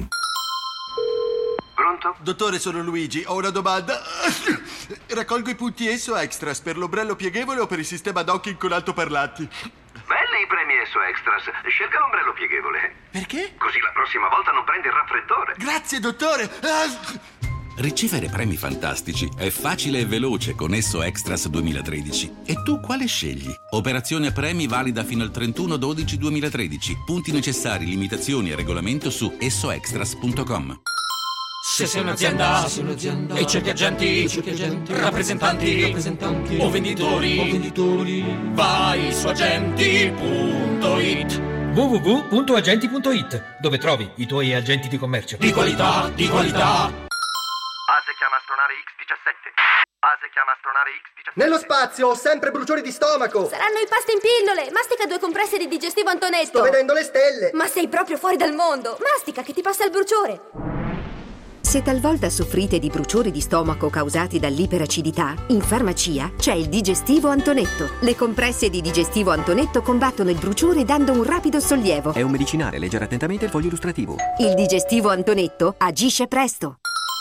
Pronto? Dottore, sono Luigi. Ho una domanda. Raccolgo i punti Esso Extras per l'ombrello pieghevole o per il sistema docking con altoparlanti? Belli i premi Esso Extras. Scelga l'ombrello pieghevole. Perché? Così la prossima volta non prende il raffreddore. Grazie, dottore. Ah. Ricevere premi fantastici è facile e veloce con Esso Extras duemilatredici. E tu quale scegli? Operazione premi valida fino al trentuno dodici duemilatredici. Punti necessari, limitazioni e regolamento su esso extras punto com. Se sei un'azienda, sei un'azienda e cerchi agenti, cerchi agenti rappresentanti, rappresentanti o venditori, o venditori, vai su agenti punto it. w w w punto agenti punto it, dove trovi i tuoi agenti di commercio. Di qualità, di qualità. Ase chiama Astronave X diciassette. Ase chiama Astronave X diciassette. Nello spazio ho sempre bruciori di stomaco. Saranno i pasti in pillole. Mastica due compresse di digestivo Antonetto. Sto vedendo le stelle. Ma sei proprio fuori dal mondo. Mastica che ti passa il bruciore. Se talvolta soffrite di bruciori di stomaco causati dall'iperacidità, in farmacia c'è il Digestivo Antonetto. Le compresse di Digestivo Antonetto combattono il bruciore dando un rapido sollievo. È un medicinale, leggere attentamente il foglio illustrativo. Il Digestivo Antonetto agisce presto.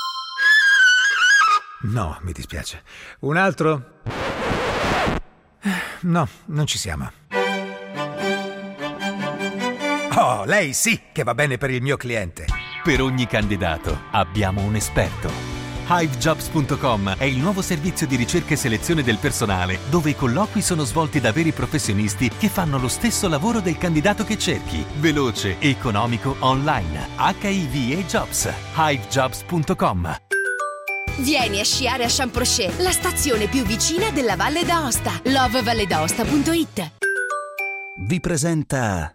No, mi dispiace. Un altro? No, non ci siamo. Oh, lei sì che va bene per il mio cliente. Per ogni candidato abbiamo un esperto. hive jobs punto com è il nuovo servizio di ricerca e selezione del personale, dove i colloqui sono svolti da veri professionisti che fanno lo stesso lavoro del candidato che cerchi. Veloce, economico, online. H I V e Jobs. hive jobs punto com. Vieni a sciare a Champrochet, la stazione più vicina della Valle d'Aosta. love valle d'aosta punto it. Vi presenta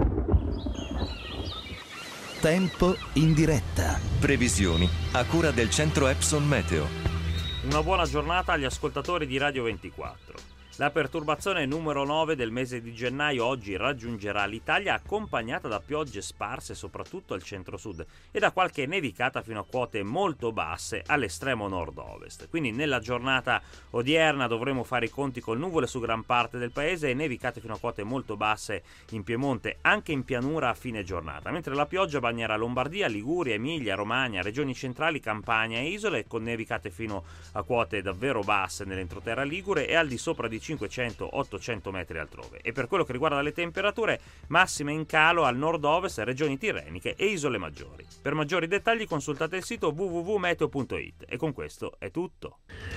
Tempo in diretta. Previsioni a cura del centro Epson Meteo. Una buona giornata agli ascoltatori di Radio ventiquattro. La perturbazione numero nove del mese di gennaio oggi raggiungerà l'Italia, accompagnata da piogge sparse soprattutto al centro-sud e da qualche nevicata fino a quote molto basse all'estremo nord-ovest. Quindi nella giornata odierna dovremo fare i conti con nuvole su gran parte del paese e nevicate fino a quote molto basse in Piemonte, anche in pianura a fine giornata, mentre la pioggia bagnerà Lombardia, Liguria, Emilia, Romagna, regioni centrali, Campania e isole, con nevicate fino a quote davvero basse nell'entroterra ligure e al di sopra di cinquecento ottocento metri altrove. E per quello che riguarda le temperature, massime in calo al nord-ovest, regioni tirreniche e isole maggiori. Per maggiori dettagli consultate il sito w w w punto meteo punto it. E con questo è tutto.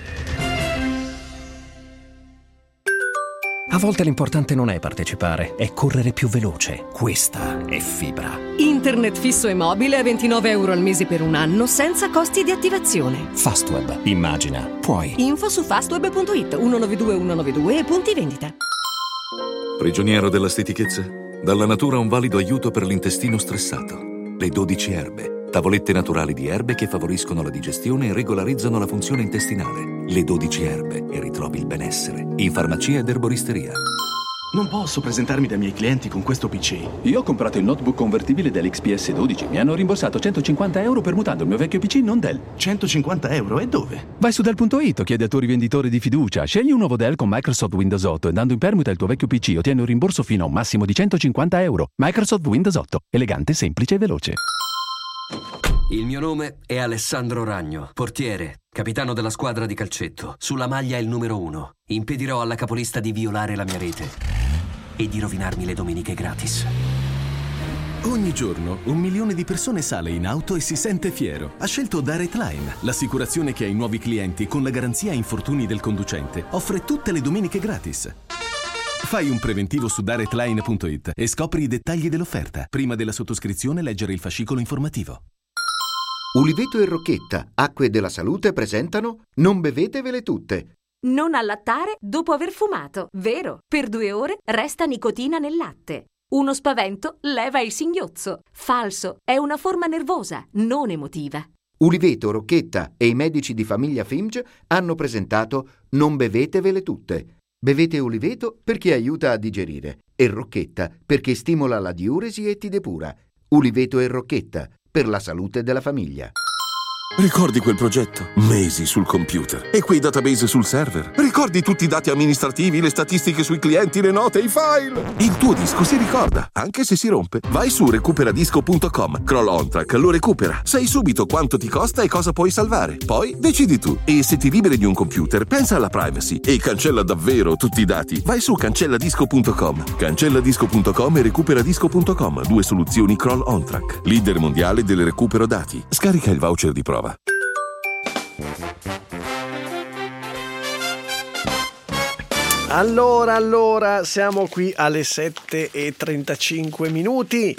A volte l'importante non è partecipare, è correre più veloce. Questa è Fibra. Internet fisso e mobile a ventinove euro al mese per un anno senza costi di attivazione. Fastweb. Immagina. Puoi. Info su fastweb punto it. uno nove due uno nove due e punti vendita. Prigioniero della stitichezza? Dalla natura un valido aiuto per l'intestino stressato. Le dodici erbe. Tavolette naturali di erbe che favoriscono la digestione e regolarizzano la funzione intestinale. Le dodici erbe e ritrovi il benessere. In farmacia ed erboristeria. Non posso presentarmi dai miei clienti con questo P C. Io ho comprato il notebook convertibile dell'X P S dodici. Mi hanno rimborsato centocinquanta euro permutando il mio vecchio P C non Dell. centocinquanta euro? E dove? Vai su Dell punto it, chiedi al tuo rivenditore di fiducia. Scegli un nuovo Dell con Microsoft Windows otto e dando in permuta il tuo vecchio P C ottieni un rimborso fino a un massimo di centocinquanta euro. Microsoft Windows otto. Elegante, semplice e veloce. Il mio nome è Alessandro Ragno, portiere, capitano della squadra di calcetto. Sulla maglia il numero uno. Impedirò alla capolista di violare la mia rete e di rovinarmi le domeniche gratis. Ogni giorno un milione di persone sale in auto e si sente fiero. Ha scelto Direct Line, l'assicurazione che ai nuovi clienti, con la garanzia infortuni del conducente, offre tutte le domeniche gratis. Fai un preventivo su direct line punto it e scopri i dettagli dell'offerta. Prima della sottoscrizione leggere il fascicolo informativo. Uliveto e Rocchetta, acque della salute, presentano Non bevetevele tutte. Non allattare dopo aver fumato, vero? Per due ore resta nicotina nel latte. Uno spavento leva il singhiozzo. Falso, è una forma nervosa, non emotiva. Uliveto, Rocchetta e i medici di famiglia Fimge hanno presentato Non bevetevele tutte. Bevete Uliveto perché aiuta a digerire e Rocchetta perché stimola la diuresi e ti depura. Uliveto e Rocchetta, per la salute della famiglia. Ricordi quel progetto? Mesi sul computer e quei database sul server. Ricordi tutti i dati amministrativi, le statistiche sui clienti, le note, i file? Il tuo disco si ricorda, anche se si rompe. Vai su recuperadisco punto com, Kroll OnTrack lo recupera. Sai subito quanto ti costa e cosa puoi salvare. Poi decidi tu. E se ti liberi di un computer, pensa alla privacy e cancella davvero tutti i dati. Vai su cancelladisco punto com, cancelladisco punto com e recuperadisco punto com, due soluzioni Kroll OnTrack, leader mondiale del recupero dati. Scarica il voucher di prova. Allora, allora, siamo qui alle sette e trentacinque minuti.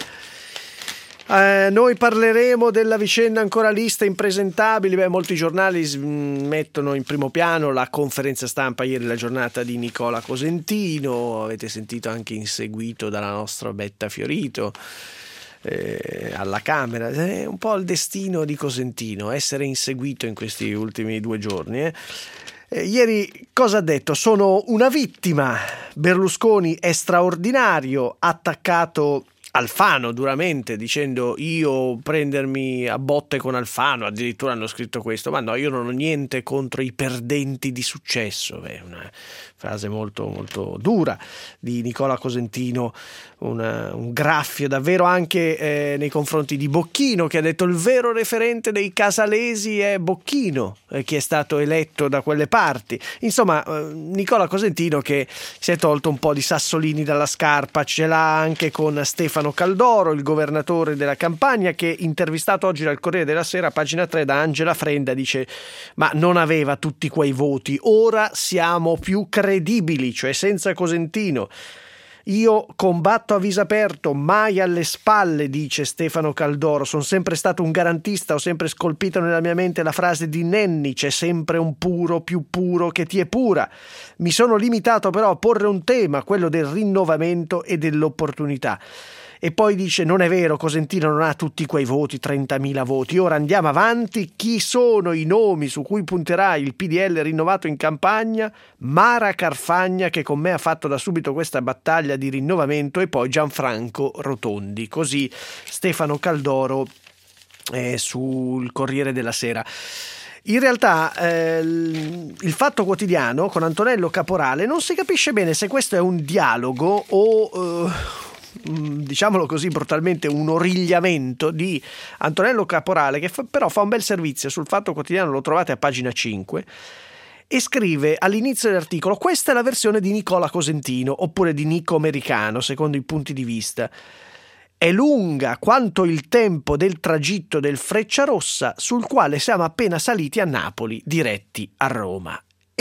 Eh, noi parleremo della vicenda ancora lista impresentabili. Beh, molti giornali mettono in primo piano la conferenza stampa ieri, la giornata di Nicola Cosentino. Avete sentito anche inseguito dalla nostra Betta Fiorito. Eh, alla Camera, è un po' il destino di Cosentino essere inseguito in questi ultimi due giorni. Eh. Eh, ieri cosa ha detto? Sono una vittima. Berlusconi è straordinario, attaccato Alfano duramente dicendo io prendermi a botte con Alfano, addirittura hanno scritto questo, ma no, io non ho niente contro i perdenti di successo. Beh, una frase molto molto dura di Nicola Cosentino, una, un graffio davvero anche eh, nei confronti di Bocchino, che ha detto il vero referente dei casalesi è Bocchino, eh, che è stato eletto da quelle parti. Insomma, eh, Nicola Cosentino che si è tolto un po' di sassolini dalla scarpa, ce l'ha anche con Stefano Caldoro, il governatore della Campania, che intervistato oggi dal Corriere della Sera, pagina tre, da Angela Frenda, dice ma non aveva tutti quei voti, ora siamo più credibili, cioè senza Cosentino. Io combatto a viso aperto, mai alle spalle, dice Stefano Caldoro. Sono sempre stato un garantista, ho sempre scolpito nella mia mente la frase di Nenni, c'è sempre un puro più puro che ti è pura. Mi sono limitato però a porre un tema, quello del rinnovamento e dell'opportunità. E poi dice non è vero, Cosentino non ha tutti quei voti, trentamila voti. Ora andiamo avanti, chi sono i nomi su cui punterà il P D L rinnovato in campagna? Mara Carfagna, che con me ha fatto da subito questa battaglia di rinnovamento, e poi Gianfranco Rotondi. Così Stefano Caldoro eh, sul Corriere della Sera. In realtà eh, il Fatto Quotidiano con Antonello Caporale non si capisce bene se questo è un dialogo o... Uh, diciamolo così brutalmente, un origliamento di Antonello Caporale, che fa, però fa un bel servizio sul Fatto Quotidiano, lo trovate a pagina cinque, e scrive all'inizio dell'articolo: questa è la versione di Nicola Cosentino, oppure di Nico Americano, secondo i punti di vista. È lunga quanto il tempo del tragitto del Frecciarossa, sul quale siamo appena saliti a Napoli, diretti a Roma.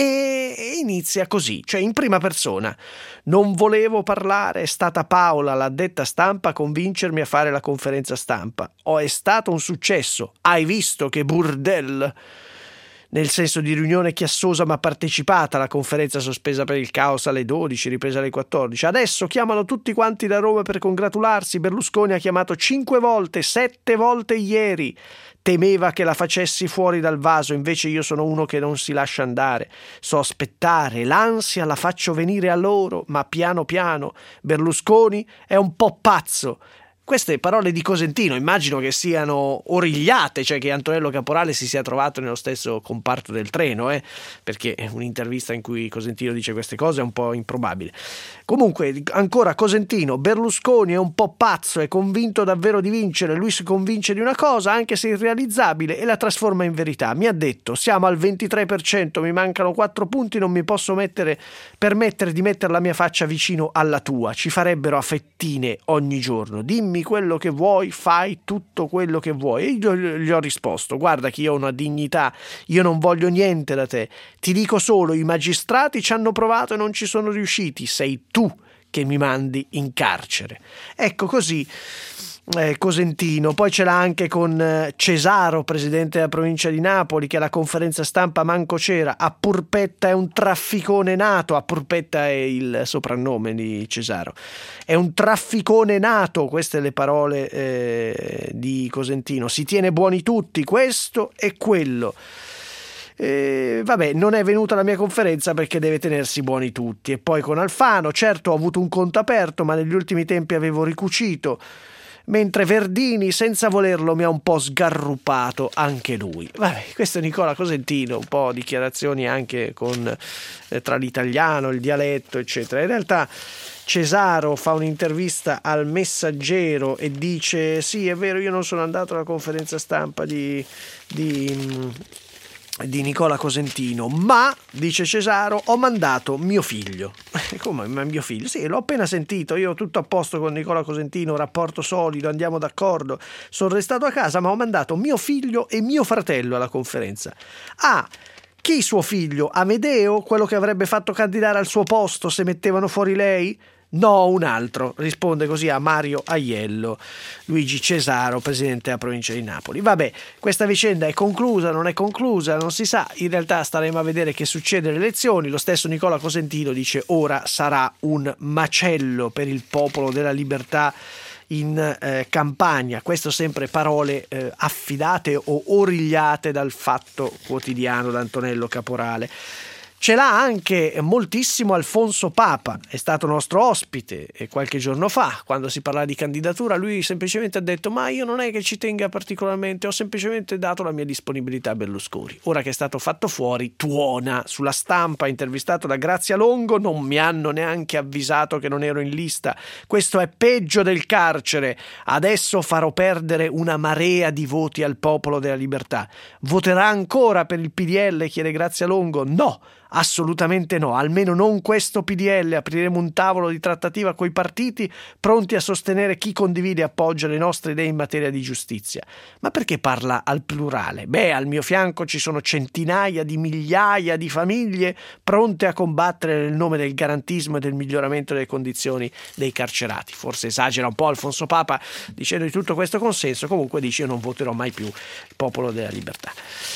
E inizia così, cioè in prima persona. Non volevo parlare, è stata Paola, l'addetta stampa, a convincermi a fare la conferenza stampa. Oh, è stato un successo. Hai visto che burdel? Nel senso di riunione chiassosa ma partecipata, la conferenza sospesa per il caos alle dodici, ripresa alle quattordici. Adesso chiamano tutti quanti da Roma per congratularsi. Berlusconi ha chiamato cinque volte, sette volte ieri. Temeva che la facessi fuori dal vaso, invece io sono uno che non si lascia andare. So aspettare, l'ansia la faccio venire a loro, ma piano piano. Berlusconi è un po' pazzo. Queste parole di Cosentino immagino che siano origliate, cioè che Antonello Caporale si sia trovato nello stesso comparto del treno, eh? Perché un'intervista in cui Cosentino dice queste cose è un po' improbabile. Comunque, ancora Cosentino: Berlusconi è un po' pazzo, è convinto davvero di vincere, lui si convince di una cosa, anche se irrealizzabile, e la trasforma in verità. Mi ha detto: siamo al ventitré per cento, mi mancano quattro punti, non mi posso mettere, permettere di mettere la mia faccia vicino alla tua, ci farebbero a fettine ogni giorno, dimmi quello che vuoi, fai tutto quello che vuoi. E io gli ho risposto: guarda che io ho una dignità, io non voglio niente da te, ti dico solo i magistrati ci hanno provato e non ci sono riusciti, sei tu che mi mandi in carcere. Ecco, così eh, Cosentino. Poi ce l'ha anche con eh, Cesaro, presidente della provincia di Napoli, che alla conferenza stampa manco c'era. A Purpetta è un trafficone nato. A Purpetta è il soprannome di Cesaro. È un trafficone nato, queste le parole eh, di Cosentino. Si tiene buoni tutti, questo e quello. Eh, vabbè, non è venuta alla mia conferenza perché deve tenersi buoni tutti. E poi con Alfano, certo ho avuto un conto aperto, ma negli ultimi tempi avevo ricucito, mentre Verdini senza volerlo mi ha un po' sgarrupato anche lui. Vabbè, questo è Nicola Cosentino, un po' dichiarazioni anche con eh, tra l'italiano, il dialetto eccetera. In realtà Cesaro fa un'intervista al Messaggero e dice: sì, è vero, io non sono andato alla conferenza stampa di di di Nicola Cosentino, ma, dice Cesaro, ho mandato mio figlio. Come mio figlio? Sì, l'ho appena sentito, io tutto a posto con Nicola Cosentino, rapporto solido, andiamo d'accordo, sono restato a casa, ma ho mandato mio figlio e mio fratello alla conferenza. Ah, chi suo figlio? Amedeo, quello che avrebbe fatto candidare al suo posto se mettevano fuori lei? No, un altro, risponde così a Mario Aiello Luigi Cesaro, presidente della provincia di Napoli. Vabbè, questa vicenda è conclusa, non è conclusa, non si sa, in realtà staremo a vedere che succede alle elezioni. Lo stesso Nicola Cosentino dice: ora sarà un macello per il Popolo della Libertà in eh, campagna. Questo sempre parole eh, affidate o origliate dal Fatto Quotidiano da Antonello Caporale. Ce l'ha anche moltissimo Alfonso Papa, è stato nostro ospite qualche giorno fa, quando si parlava di candidatura lui semplicemente ha detto: ma io non è che ci tenga particolarmente, ho semplicemente dato la mia disponibilità a Berlusconi. Ora che è stato fatto fuori, tuona. Sulla Stampa, intervistato da Grazia Longo: non mi hanno neanche avvisato che non ero in lista, questo è peggio del carcere, adesso farò perdere una marea di voti al Popolo della Libertà. Voterà ancora per il P D L? Chiede Grazia Longo. No, assolutamente no, almeno non questo P D L. Apriremo un tavolo di trattativa coi partiti pronti a sostenere chi condivide e appoggia le nostre idee in materia di giustizia. Ma perché parla al plurale? Beh, al mio fianco ci sono centinaia di migliaia di famiglie pronte a combattere nel nome del garantismo e del miglioramento delle condizioni dei carcerati. Forse esagera un po' Alfonso Papa dicendo di tutto questo consenso, comunque dice: io non voterò mai più il Popolo della Libertà.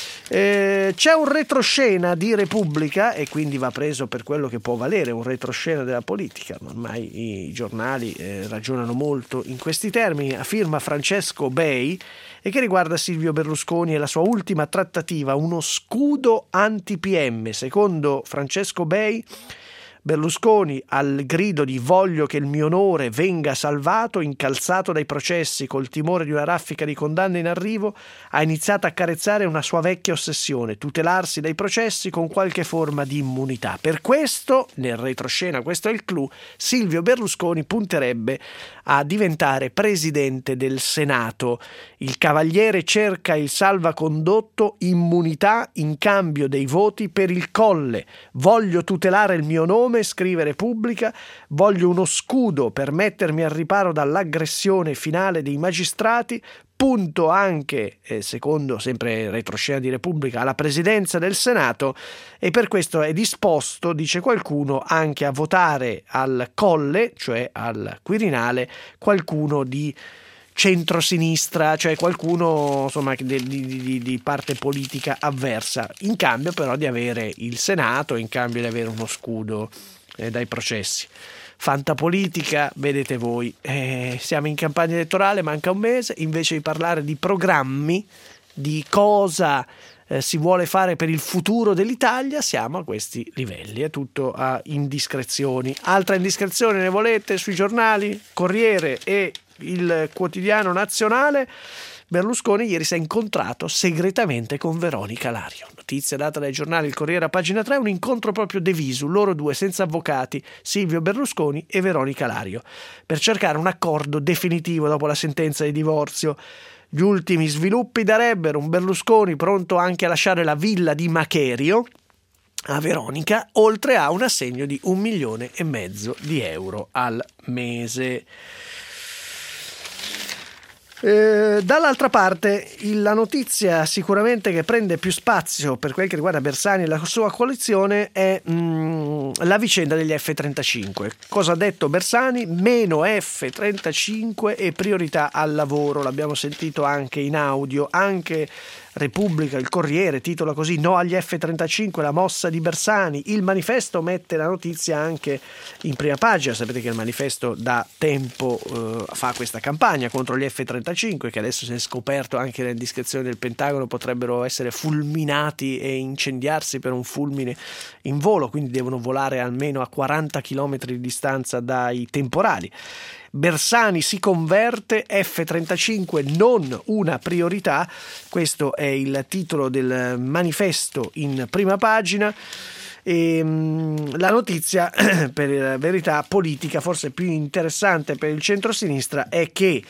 Eh, c'è un retroscena di Repubblica e quindi va preso per quello che può valere, un retroscena della politica. Ormai i giornali eh, ragionano molto in questi termini, a firma Francesco Bei, e che riguarda Silvio Berlusconi e la sua ultima trattativa, uno scudo anti-P M. Secondo Francesco Bei, Berlusconi, al grido di voglio che il mio onore venga salvato, incalzato dai processi col timore di una raffica di condanne in arrivo, ha iniziato a carezzare una sua vecchia ossessione: tutelarsi dai processi con qualche forma di immunità. Per questo, nel retroscena, questo è il clou, Silvio Berlusconi punterebbe a diventare presidente del Senato. Il cavaliere cerca il salvacondotto, immunità in cambio dei voti per il Colle. Voglio tutelare il mio nome, scrive Repubblica, voglio uno scudo per mettermi al riparo dall'aggressione finale dei magistrati, punto anche, eh, secondo sempre retroscena di Repubblica, alla presidenza del Senato, e per questo è disposto, dice qualcuno, anche a votare al Colle, cioè al Quirinale, qualcuno di centrosinistra, cioè qualcuno insomma di, di, di parte politica avversa, in cambio però di avere il Senato, in cambio di avere uno scudo eh, dai processi. Fantapolitica, vedete voi, eh, siamo in campagna elettorale, manca un mese, invece di parlare di programmi, di cosa eh, si vuole fare per il futuro dell'Italia, siamo a questi livelli, è tutto a indiscrezioni. Altra indiscrezione ne volete sui giornali? Corriere e il Quotidiano Nazionale. Berlusconi ieri si è incontrato segretamente con Veronica Lario. Notizia data dai giornali Il Corriere a pagina tre, un incontro proprio de visu, loro due senza avvocati, Silvio Berlusconi e Veronica Lario, per cercare un accordo definitivo dopo la sentenza di divorzio. Gli ultimi sviluppi darebbero un Berlusconi pronto anche a lasciare la villa di Macherio a Veronica, oltre a un assegno di un milione e mezzo di euro al mese. Eh, dall'altra parte la notizia sicuramente che prende più spazio per quel che riguarda Bersani e la sua coalizione è mh, la vicenda degli F trentacinque. Cosa ha detto Bersani? Meno F trentacinque e priorità al lavoro. L'abbiamo sentito anche in audio, anche Repubblica, il Corriere titola così: no agli F trentacinque, la mossa di Bersani. Il Manifesto mette la notizia anche in prima pagina. Sapete che il Manifesto da tempo eh, fa questa campagna contro gli F trentacinque, che adesso si è scoperto anche nelle indiscrezioni del Pentagono potrebbero essere fulminati e incendiarsi per un fulmine in volo, quindi devono volare almeno a quaranta chilometri di distanza dai temporali. Bersani si converte, F trentacinque non una priorità, questo è il titolo del Manifesto in prima pagina. E, mh, la notizia per verità politica forse più interessante per il centrosinistra è che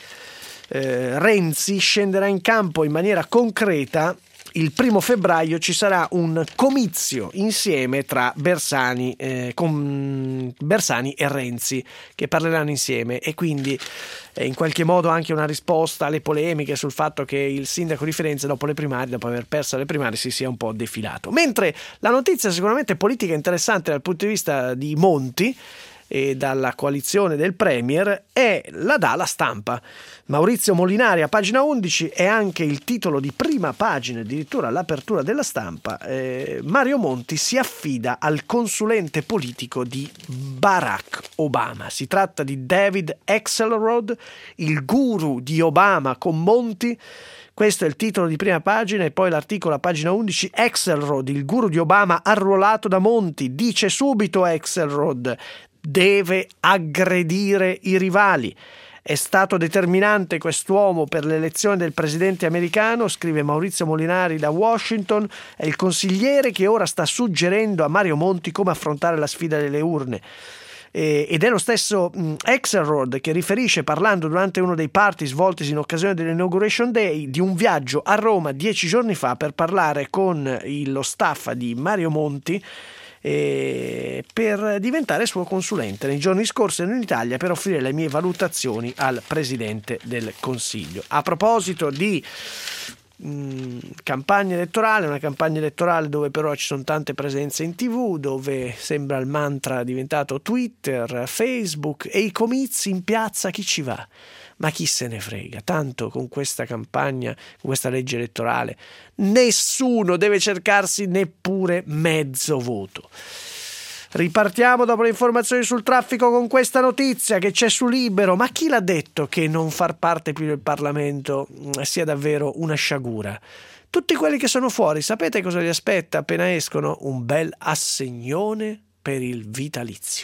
eh, Renzi scenderà in campo in maniera concreta. Il primo febbraio ci sarà un comizio insieme tra Bersani, eh, con Bersani e Renzi, che parleranno insieme, e quindi eh, in qualche modo anche una risposta alle polemiche sul fatto che il sindaco di Firenze dopo le primarie, dopo aver perso le primarie, si sia un po' defilato. Mentre la notizia sicuramente politica interessante dal punto di vista di Monti e dalla coalizione del Premier è la dà la Stampa. Maurizio Molinari a pagina undici è anche il titolo di prima pagina, addirittura all'apertura della Stampa. Eh, Mario Monti si affida al consulente politico di Barack Obama. Si tratta di David Axelrod, il guru di Obama con Monti. Questo è il titolo di prima pagina e poi l'articolo a pagina undici. Axelrod, il guru di Obama arruolato da Monti, dice subito Axelrod: deve aggredire i rivali. È stato determinante quest'uomo per l'elezione del presidente americano, scrive Maurizio Molinari da Washington. È il consigliere che ora sta suggerendo a Mario Monti come affrontare la sfida delle urne. Eh, ed è lo stesso mh, Axelrod che riferisce, parlando durante uno dei party svoltisi in occasione dell'Inauguration Day, di un viaggio a Roma dieci giorni fa per parlare con il, lo staff di Mario Monti Eh, per diventare suo consulente. Nei giorni scorsi ero in Italia per offrire le mie valutazioni al Presidente del Consiglio. A proposito di mh, campagna elettorale, una campagna elettorale dove però ci sono tante presenze in tv, dove sembra il mantra diventato Twitter, Facebook, e i comizi in piazza chi ci va? Ma chi se ne frega, tanto con questa campagna, con questa legge elettorale, nessuno deve cercarsi neppure mezzo voto. Ripartiamo dopo le informazioni sul traffico con questa notizia che c'è su Libero. Ma chi l'ha detto che non far parte più del Parlamento sia davvero una sciagura? Tutti quelli che sono fuori, sapete cosa li aspetta appena escono? Un bel assegnone per il vitalizio.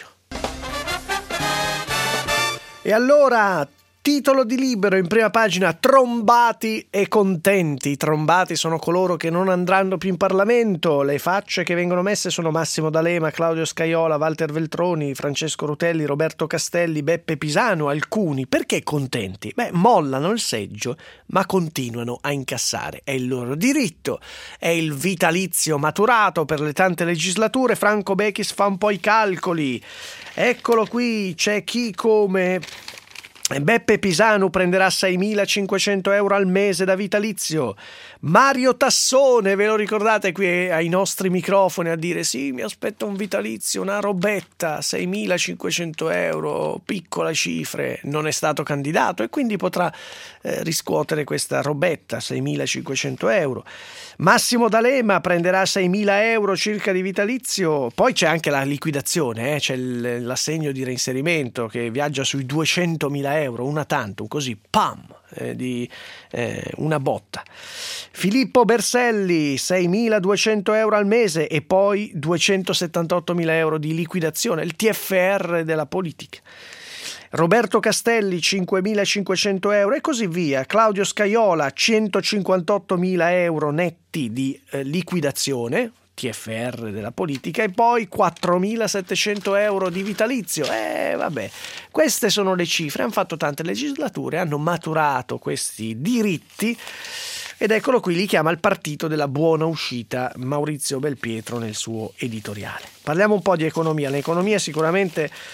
E allora, titolo di Libero in prima pagina: trombati e contenti. I trombati sono coloro che non andranno più in Parlamento. Le facce che vengono messe sono Massimo D'Alema, Claudio Scajola, Walter Veltroni, Francesco Rutelli, Roberto Castelli, Beppe Pisanu. Alcuni perché contenti? Beh, mollano il seggio ma continuano a incassare. È il loro diritto, è il vitalizio maturato per le tante legislature. Franco Bechis fa un po' i calcoli. Eccolo qui, c'è chi come Beppe Pisanu prenderà seimilacinquecento euro al mese da vitalizio. Mario Tassone, ve lo ricordate qui ai nostri microfoni a dire sì, mi aspetta un vitalizio, una robetta, seimilacinquecento euro, piccola cifre, non è stato candidato e quindi potrà eh, riscuotere questa robetta, seimilacinquecento euro. Massimo D'Alema prenderà seimila euro circa di vitalizio. Poi c'è anche la liquidazione, eh? C'è l'assegno di reinserimento che viaggia sui duecentomila euro, una tantum, così pam, eh, di eh, una botta. Filippo Berselli seimiladuecento euro al mese e poi duecentosettantottomila euro di liquidazione, il T F R della politica. Roberto Castelli cinquemilacinquecento euro e così via. Claudio Scajola centocinquantottomila euro netti di eh, liquidazione, T F R della politica, e poi quattromilasettecento euro di vitalizio. Eh vabbè, queste sono le cifre. Hanno fatto tante legislature, hanno maturato questi diritti ed eccolo qui, li chiama il partito della buona uscita Maurizio Belpietro nel suo editoriale. Parliamo un po' di economia. L'economia sicuramente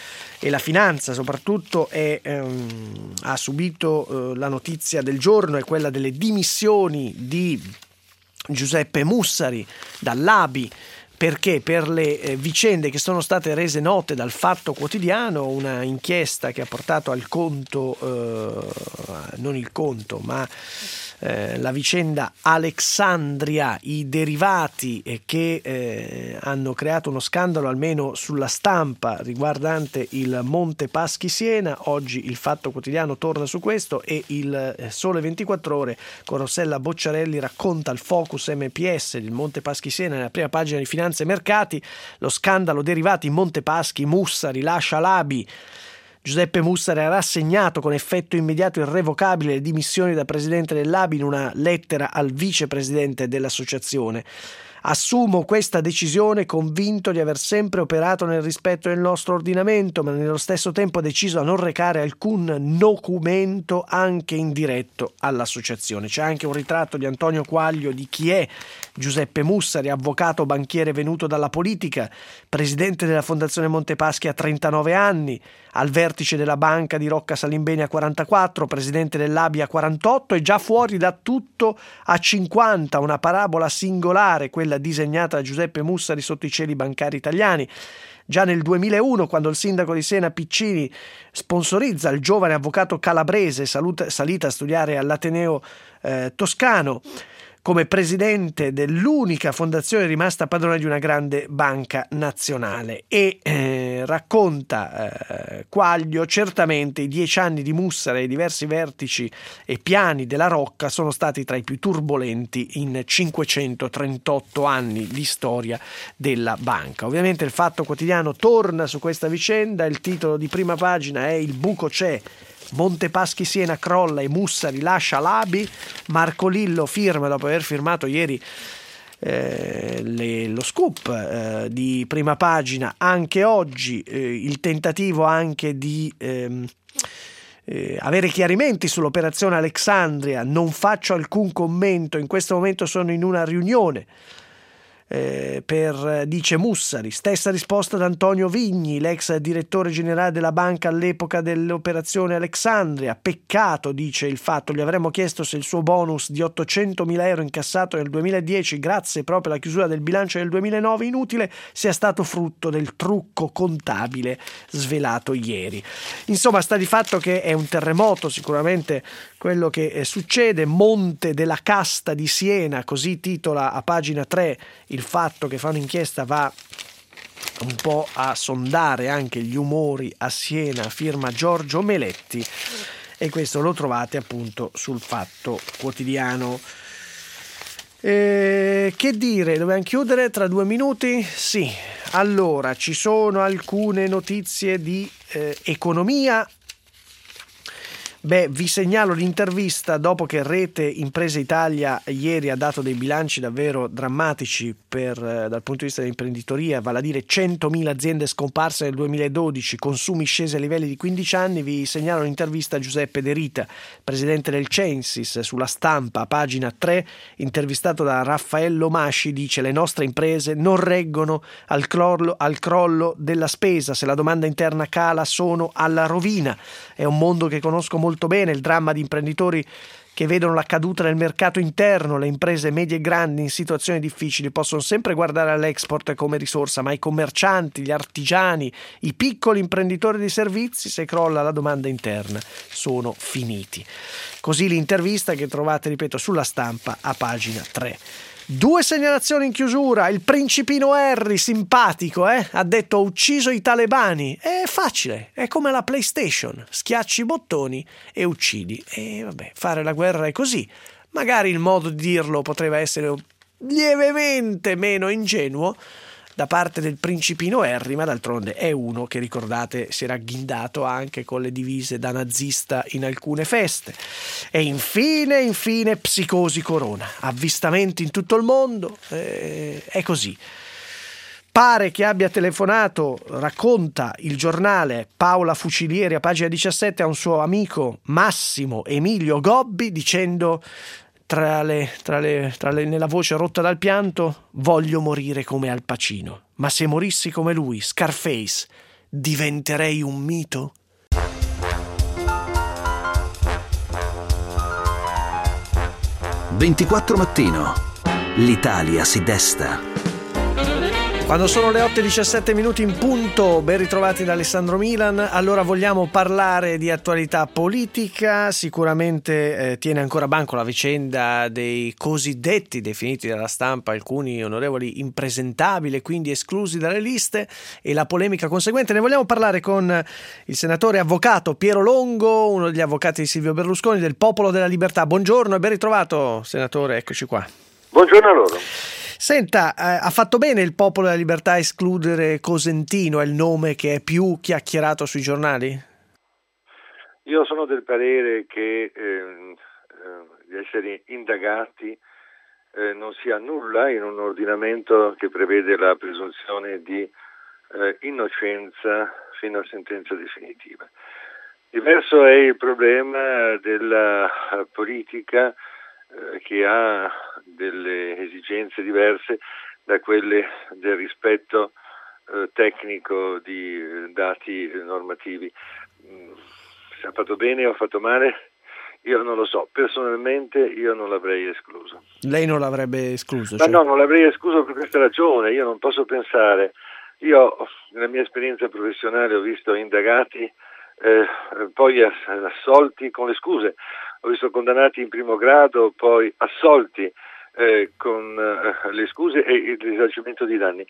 e la finanza soprattutto è, ehm, ha subito eh, la notizia del giorno è quella delle dimissioni di Giuseppe Mussari dall'A B I. Perché? Per le eh, vicende che sono state rese note dal Fatto Quotidiano, una inchiesta che ha portato al conto, eh, non il conto, ma eh, la vicenda Alexandria, i derivati eh, che eh, hanno creato uno scandalo almeno sulla stampa riguardante il Monte Paschi Siena. Oggi il Fatto Quotidiano torna su questo e il Sole ventiquattro Ore con Rossella Bocciarelli racconta il focus M P S del Monte Paschi Siena nella prima pagina di Finanza e Mercati, lo scandalo derivati in Monte Paschi, Mussari lascia l'A B I. Giuseppe Mussari ha rassegnato con effetto immediato e irrevocabile le dimissioni da presidente dell'A B I in una lettera al vicepresidente dell'associazione. Assumo questa decisione convinto di aver sempre operato nel rispetto del nostro ordinamento, ma nello stesso tempo ho deciso a non recare alcun documento anche indiretto all'associazione. C'è anche un ritratto di Antonio Quaglio di chi è Giuseppe Mussari, avvocato banchiere venuto dalla politica, presidente della Fondazione Montepaschi a trentanove anni, al vertice della banca di Rocca Salimbeni a quarantaquattro, presidente dell'A B I a quarantotto e già fuori da tutto a cinquanta, una parabola singolare, quella disegnata da Giuseppe Mussari sotto i cieli bancari italiani. Già nel duemilauno, quando il sindaco di Siena Piccini sponsorizza il giovane avvocato calabrese saluta, salita a studiare all'Ateneo eh, toscano come presidente dell'unica fondazione rimasta padrona di una grande banca nazionale, e eh, racconta eh, Quaglio: certamente i dieci anni di Mussari e i diversi vertici e piani della Rocca sono stati tra i più turbolenti in cinquecentotrentotto anni di storia della banca. Ovviamente il Fatto Quotidiano torna su questa vicenda, il titolo di prima pagina è "Il buco c'è, Monte Paschi Siena crolla e Mussari lascia l'A B I". Marco Lillo firma, dopo aver firmato ieri eh, le, lo scoop eh, di prima pagina, anche oggi eh, il tentativo anche di ehm, eh, avere chiarimenti sull'operazione Alexandria. Non faccio alcun commento, in questo momento sono in una riunione. Eh, per, dice Mussari. Stessa risposta da Antonio Vigni, l'ex direttore generale della banca all'epoca dell'operazione Alexandria. Peccato, dice il Fatto, gli avremmo chiesto se il suo bonus di ottocentomila euro incassato nel duemiladieci grazie proprio alla chiusura del bilancio del duemilanove inutile sia stato frutto del trucco contabile svelato ieri. Insomma, sta di fatto che è un terremoto sicuramente quello che eh, succede. Monte della Casta di Siena, così titola a pagina tre il Fatto, che fa un'inchiesta, va un po' a sondare anche gli umori a Siena, firma Giorgio Meletti, e questo lo trovate appunto sul Fatto Quotidiano. Eh, che dire, dobbiamo chiudere tra due minuti? Sì, allora ci sono alcune notizie di eh, economia. Beh, vi segnalo l'intervista dopo che Rete Imprese Italia ieri ha dato dei bilanci davvero drammatici per, eh, dal punto di vista dell'imprenditoria, vale a dire centomila aziende scomparse nel duemiladodici, consumi scesi a livelli di quindici anni. Vi segnalo l'intervista a Giuseppe De Rita, presidente del Censis, sulla Stampa, pagina tre, intervistato da Raffaello Masci, dice: le nostre imprese non reggono al crollo, al crollo della spesa, se la domanda interna cala sono alla rovina. È un mondo che conosco molto molto bene, il dramma di imprenditori che vedono la caduta del mercato interno. Le imprese medie e grandi in situazioni difficili possono sempre guardare all'export come risorsa, ma i commercianti, gli artigiani, i piccoli imprenditori di servizi, se crolla la domanda interna, sono finiti. Così l'intervista che trovate, ripeto, sulla Stampa a pagina tre. Due segnalazioni in chiusura. Il principino Harry, simpatico, eh? ha detto: ho ucciso i talebani. È facile, è come la PlayStation, schiacci i bottoni e uccidi. E vabbè, fare la guerra è così. Magari il modo di dirlo potrebbe essere lievemente meno ingenuo da parte del principino Harry, ma d'altronde è uno che, ricordate, si era agghindato anche con le divise da nazista in alcune feste. E infine, infine, psicosi corona, avvistamenti in tutto il mondo, eh, è così. Pare che abbia telefonato, racconta il giornale, Paola Fucilieri a pagina diciassette, a un suo amico Massimo Emilio Gobbi, dicendo: Tra le, tra le, tra le, nella voce rotta dal pianto, voglio morire come Al Pacino, ma se morissi come lui, Scarface, diventerei un mito? ventiquattro mattino. L'Italia si desta. Quando sono le otto e diciassette minuti in punto, ben ritrovati da Alessandro Milan. Allora vogliamo parlare di attualità politica. Sicuramente eh, tiene ancora banco la vicenda dei cosiddetti, definiti dalla stampa alcuni onorevoli impresentabili, quindi esclusi dalle liste, e la polemica conseguente. Ne vogliamo parlare con il senatore avvocato Piero Longo, uno degli avvocati di Silvio Berlusconi, del Popolo della Libertà. Buongiorno e ben ritrovato, senatore, eccoci qua. Buongiorno a loro. Senta, eh, ha fatto bene il Popolo della Libertà a escludere Cosentino, è il nome che è più chiacchierato sui giornali? Io sono del parere che eh, eh, gli esseri indagati eh, non sia nulla in un ordinamento che prevede la presunzione di eh, innocenza fino a sentenza definitiva. Diverso è il problema della politica eh, che ha delle esigenze diverse da quelle del rispetto eh, tecnico di eh, dati eh, normativi. Mm, se ha fatto bene o ha fatto male, io non lo so. Personalmente io non l'avrei escluso. Lei non l'avrebbe escluso? Ma cioè... no, non l'avrei escluso per questa ragione. Io non posso pensare. Io, nella mia esperienza professionale, ho visto indagati eh, poi assolti con le scuse. Ho visto condannati in primo grado, poi assolti eh, con eh, le scuse e il risarcimento di danni.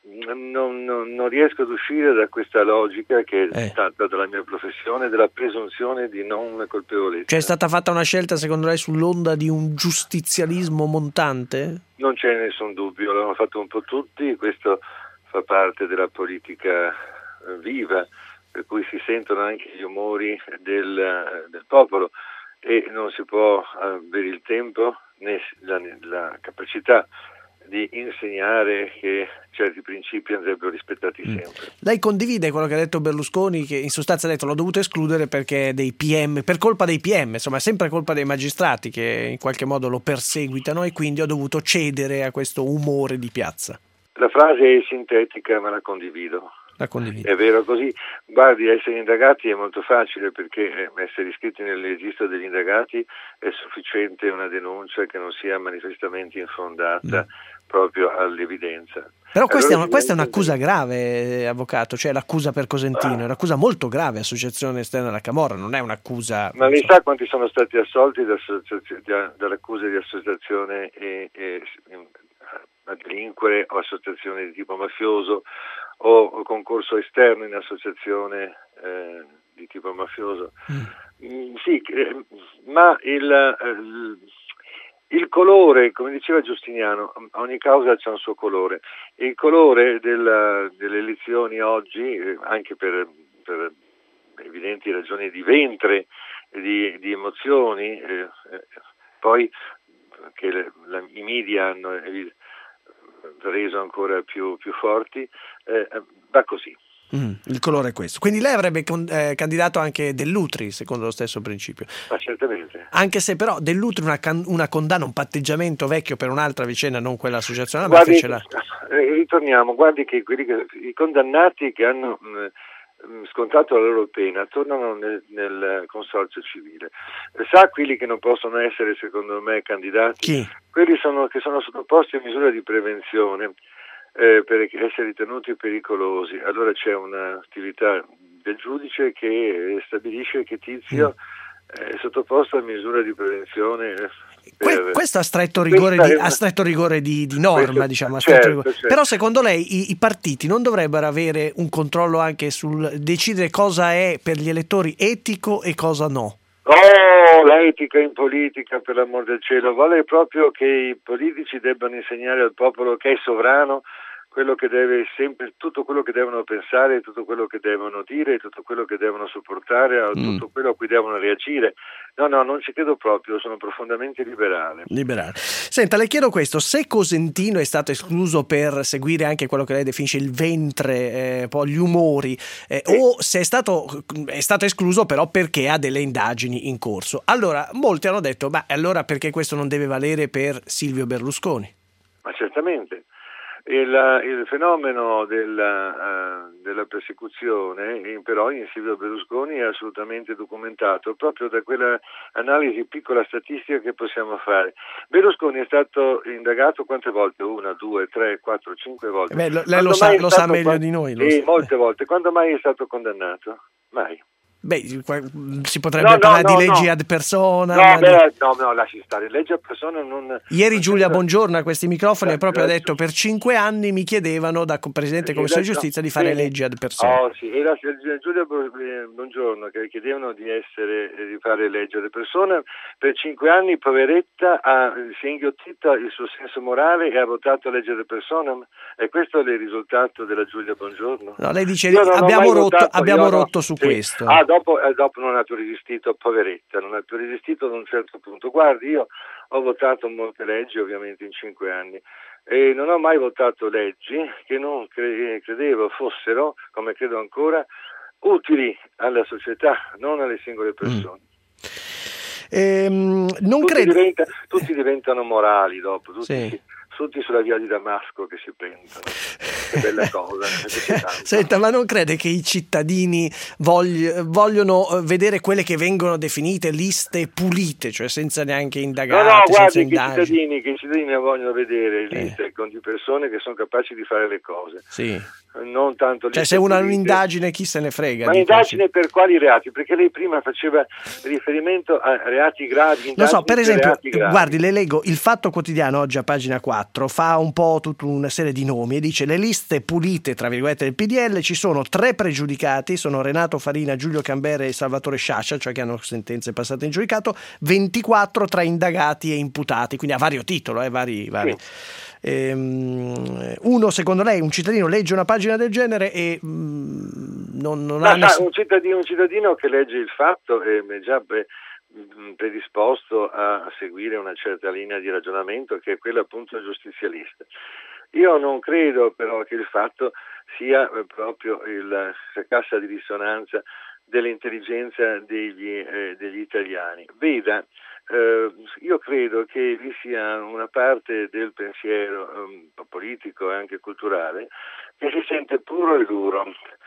Non, non, non riesco ad uscire da questa logica che è eh. stata dalla mia professione, della presunzione di non colpevolezza. Cioè è stata fatta una scelta, secondo lei, sull'onda di un giustizialismo montante? Non c'è nessun dubbio, l'hanno fatto un po' tutti, questo fa parte della politica eh, viva, per cui si sentono anche gli umori del, del popolo. E non si può avere il tempo né la, la capacità di insegnare che certi principi andrebbero rispettati sempre. Mm. Lei condivide quello che ha detto Berlusconi, che in sostanza ha detto l'ho dovuto escludere perché dei P M, per colpa dei P M, insomma è sempre colpa dei magistrati che in qualche modo lo perseguitano, e quindi ho dovuto cedere a questo umore di piazza. La frase è sintetica, ma la condivido. La condivido. È vero così. Guardi, essere indagati è molto facile, perché essere iscritti nel registro degli indagati è sufficiente una denuncia che non sia manifestamente infondata mm. proprio all'evidenza. Però questa, allora, è, una, questa è diventa... un'accusa grave, avvocato, cioè l'accusa per Cosentino, ah. è un'accusa molto grave, associazione esterna alla Camorra, non è un'accusa... Ma lei so. sa quanti sono stati assolti da, dall'accusa di associazione e, e a delinquere o associazione di tipo mafioso o concorso esterno in associazione eh, di tipo mafioso? Mm. Mm, sì, eh, ma il... Eh, Il colore, come diceva Giustiniano, ogni causa c'ha un suo colore. Il colore della, delle elezioni oggi, eh, anche per, per evidenti ragioni di ventre, di, di emozioni, eh, eh, poi che le, la, i media hanno eh, reso ancora più, più forti, eh, va così. Mm, il colore è questo. Quindi lei avrebbe con, eh, candidato anche Dell'Utri, secondo lo stesso principio. Ma certamente. Anche se però Dell'Utri una, can- una condanna, un patteggiamento vecchio per un'altra vicenda, non quella associazione alla mafia, ce l'ha. Eh, ritorniamo, guardi che, quelli che i condannati che hanno mh, scontato la loro pena tornano nel, nel consorzio civile. Sa quelli che non possono essere, secondo me, candidati? Chi? Quelli sono, che sono sottoposti a misure di prevenzione. Eh, per essere ritenuti pericolosi. Allora c'è un'attività del giudice che stabilisce che Tizio è sottoposto a misura di prevenzione. Per... Questo a stretto rigore, di, una... a stretto rigore di, di norma, questo, diciamo. A certo, rigore. Certo. Però secondo lei i, i partiti non dovrebbero avere un controllo anche sul decidere cosa è per gli elettori etico e cosa no? Oh, l'etica in politica, per l'amor del cielo, vuole proprio che i politici debbano insegnare al popolo che è sovrano quello che deve sempre, tutto quello che devono pensare, tutto quello che devono dire, tutto quello che devono sopportare, mm. tutto quello a cui devono reagire. No, no, non ci credo proprio, sono profondamente liberale. Liberale. Senta, le chiedo questo, se Cosentino è stato escluso per seguire anche quello che lei definisce il ventre, eh, poi gli umori, eh, sì. o se è stato, è stato escluso però perché ha delle indagini in corso. Allora, molti hanno detto, ma allora perché questo non deve valere per Silvio Berlusconi? Ma certamente. Il, il fenomeno della, uh, della persecuzione però in Silvio Berlusconi è assolutamente documentato proprio da quella analisi piccola statistica che possiamo fare. Berlusconi è stato indagato quante volte? Una, due, tre, quattro, cinque volte. Beh, lo, lei lo sa, lo sa meglio quando, di noi. Lo sì, sa. molte volte. Quando mai è stato condannato? Mai. Beh, si potrebbe no, parlare no, no, di leggi no. ad persona. No, beh, di... no, no, lasci stare. Leggi ad persona non... Ieri non Giulia sembra... Bongiorno a questi microfoni ha proprio certo. detto per cinque anni mi chiedevano da Presidente della Commissione di Giustizia di fare sì. leggi ad persona. Oh, sì. Era Giulia Bongiorno che chiedevano di essere di fare leggi ad persona. Per cinque anni, poveretta, ha, si è inghiottita il suo senso morale e ha votato legge ad persona. E questo è il risultato della Giulia Bongiorno. No, lei dice abbiamo rotto, votato, abbiamo no, rotto su sì. questo. Ah, dopo, eh, dopo non ha più resistito, poveretta, non ha più resistito ad un certo punto. Guardi, io ho votato molte leggi ovviamente in cinque anni e non ho mai votato leggi che non cre- credevo fossero, come credo ancora, utili alla società, non alle singole persone. Mm. Ehm, non tutti, credo... diventa, tutti diventano morali dopo, tutti, sì. tutti sulla via di Damasco che si pentono. Che bella cosa. Senta, ma non crede che i cittadini vogli- vogliono vedere quelle che vengono definite liste pulite, cioè senza neanche indagati, no, no, senza guardi, indagini? Che i cittadini, che i cittadini vogliono vedere liste eh. con di persone che sono capaci di fare le cose. Sì. Non tanto cioè se una un'indagine chi se ne frega. Ma indagine per quali reati? Perché lei prima faceva riferimento a reati gravi. Lo so, per esempio, gravi. guardi, le leggo Il Fatto Quotidiano oggi a pagina quattro, fa un po' tutta una serie di nomi e dice le liste pulite tra virgolette del P D L, ci sono tre pregiudicati, sono Renato Farina, Giulio Cambere e Salvatore Sciascia, cioè che hanno sentenze passate in giudicato, ventiquattro tra indagati e imputati, quindi a vario titolo, eh, vari, vari. Sì. Ehm, uno, secondo lei, un cittadino legge una pagina del genere e mh, non, non Ma, ha ness- un, cittadino, un cittadino che legge Il Fatto è già pre, predisposto a seguire una certa linea di ragionamento che è quella appunto giustizialista. Io non credo però che Il Fatto sia proprio il, la cassa di risonanza dell'intelligenza degli, eh, degli italiani. Veda, Uh, io credo che vi sia una parte del pensiero um, politico e anche culturale che si sente puro e duro.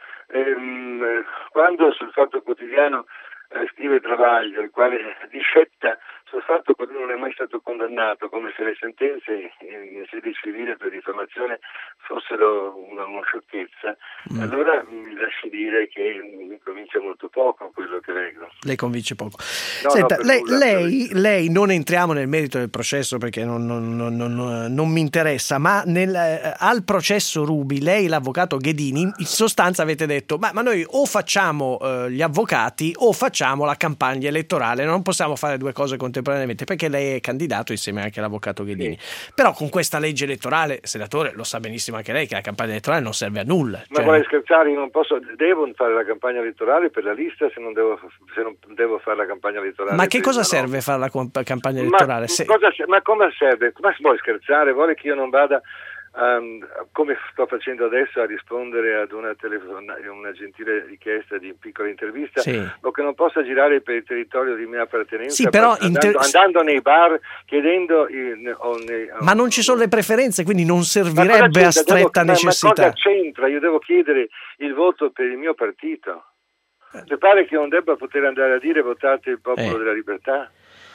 Um, quando sul Fatto Quotidiano uh, scrive Travaglio, il quale discetta sul fatto che lui non è mai stato condannato, come se le sentenze in, in sede civile per diffamazione fossero una, una sciocchezza, mm. allora mi lasci dire che mi convince molto poco quello che leggo. Lei convince poco. No, Senta, no, lei, nulla, lei, lei non entriamo nel merito del processo perché non, non, non, non, non mi interessa, ma nel, eh, al processo Ruby lei, l'avvocato Ghedini, in sostanza avete detto ma, ma noi o facciamo eh, gli avvocati o facciamo la campagna elettorale, non possiamo fare due cose contemporaneamente perché lei è candidato insieme anche all'avvocato Ghedini. Sì. Però con questa legge elettorale, senatore, lo sa benissimo anche lei che la campagna elettorale non serve a nulla. Ma cioè... vuole scherzare? Io non posso, devo fare la campagna elettorale per la lista se non devo, se non devo fare la campagna elettorale. Ma che cosa no. serve fare la comp- campagna elettorale? Ma, se... cosa, ma come serve? Ma vuole scherzare? Vuole che io non vada Um, come sto facendo adesso a rispondere ad una, telefon- una gentile richiesta di piccola intervista, sì. o che non possa girare per il territorio di mia appartenenza, sì, però andando, inter- andando nei bar chiedendo in, o nei, o, ma non ci sono le preferenze, quindi non servirebbe a stretta devo, necessità. Ma, ma cosa c'entra? Io devo chiedere il voto per il mio partito. Mi pare che non debba poter andare a dire votate il popolo eh. della libertà,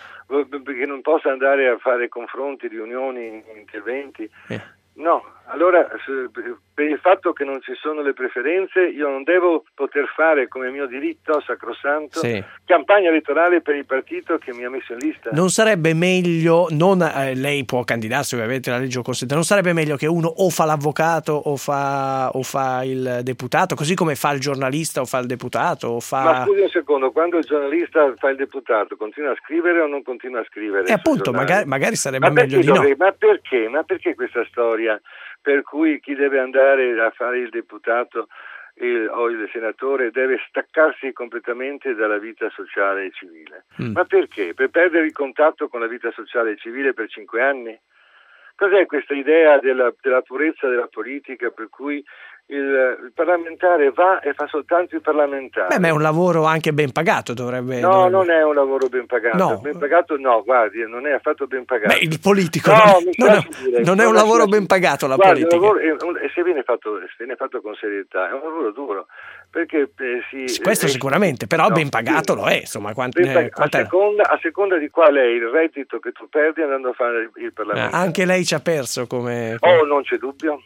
perché non possa andare a fare confronti, riunioni, interventi. Eh. No, allora per il fatto che non ci sono le preferenze io non devo poter fare come mio diritto sacrosanto sì. campagna elettorale per il partito che mi ha messo in lista. Non sarebbe meglio, non, eh, lei può candidarsi ovviamente, la legge lo consente, non sarebbe meglio che uno o fa l'avvocato o fa, o fa il deputato, così come fa il giornalista o fa il deputato o fa... Ma scusi un secondo, quando il giornalista fa il deputato continua a scrivere o non continua a scrivere? E appunto, magari, magari sarebbe ma meglio di dovrei, no. Ma perché? Ma perché questa storia per cui chi deve andare a fare il deputato il, o il senatore deve staccarsi completamente dalla vita sociale e civile? Mm. Ma perché? Per perdere il contatto con la vita sociale e civile per cinque anni? Cos'è questa idea della, della purezza della politica per cui Il, il parlamentare va e fa soltanto il parlamentare. Beh, ma è un lavoro anche ben pagato, dovrebbe... No, dovrebbe... non è un lavoro ben pagato. No. Ben pagato no, guardi, non è affatto ben pagato. Beh, il politico no, non, mi non, è, dire, non è un lavoro ben pagato la guardi, politica. Lavoro, e se viene fatto, se viene fatto con serietà, è un lavoro duro. Perché eh, si, Questo eh, sicuramente, però no, ben pagato sì. lo è, insomma. Quant, ben pag- eh, quant'è? a, seconda, a seconda di qual è il reddito che tu perdi andando a fare il, il Parlamento. Eh, anche lei ci ha perso come... Oh, non c'è dubbio.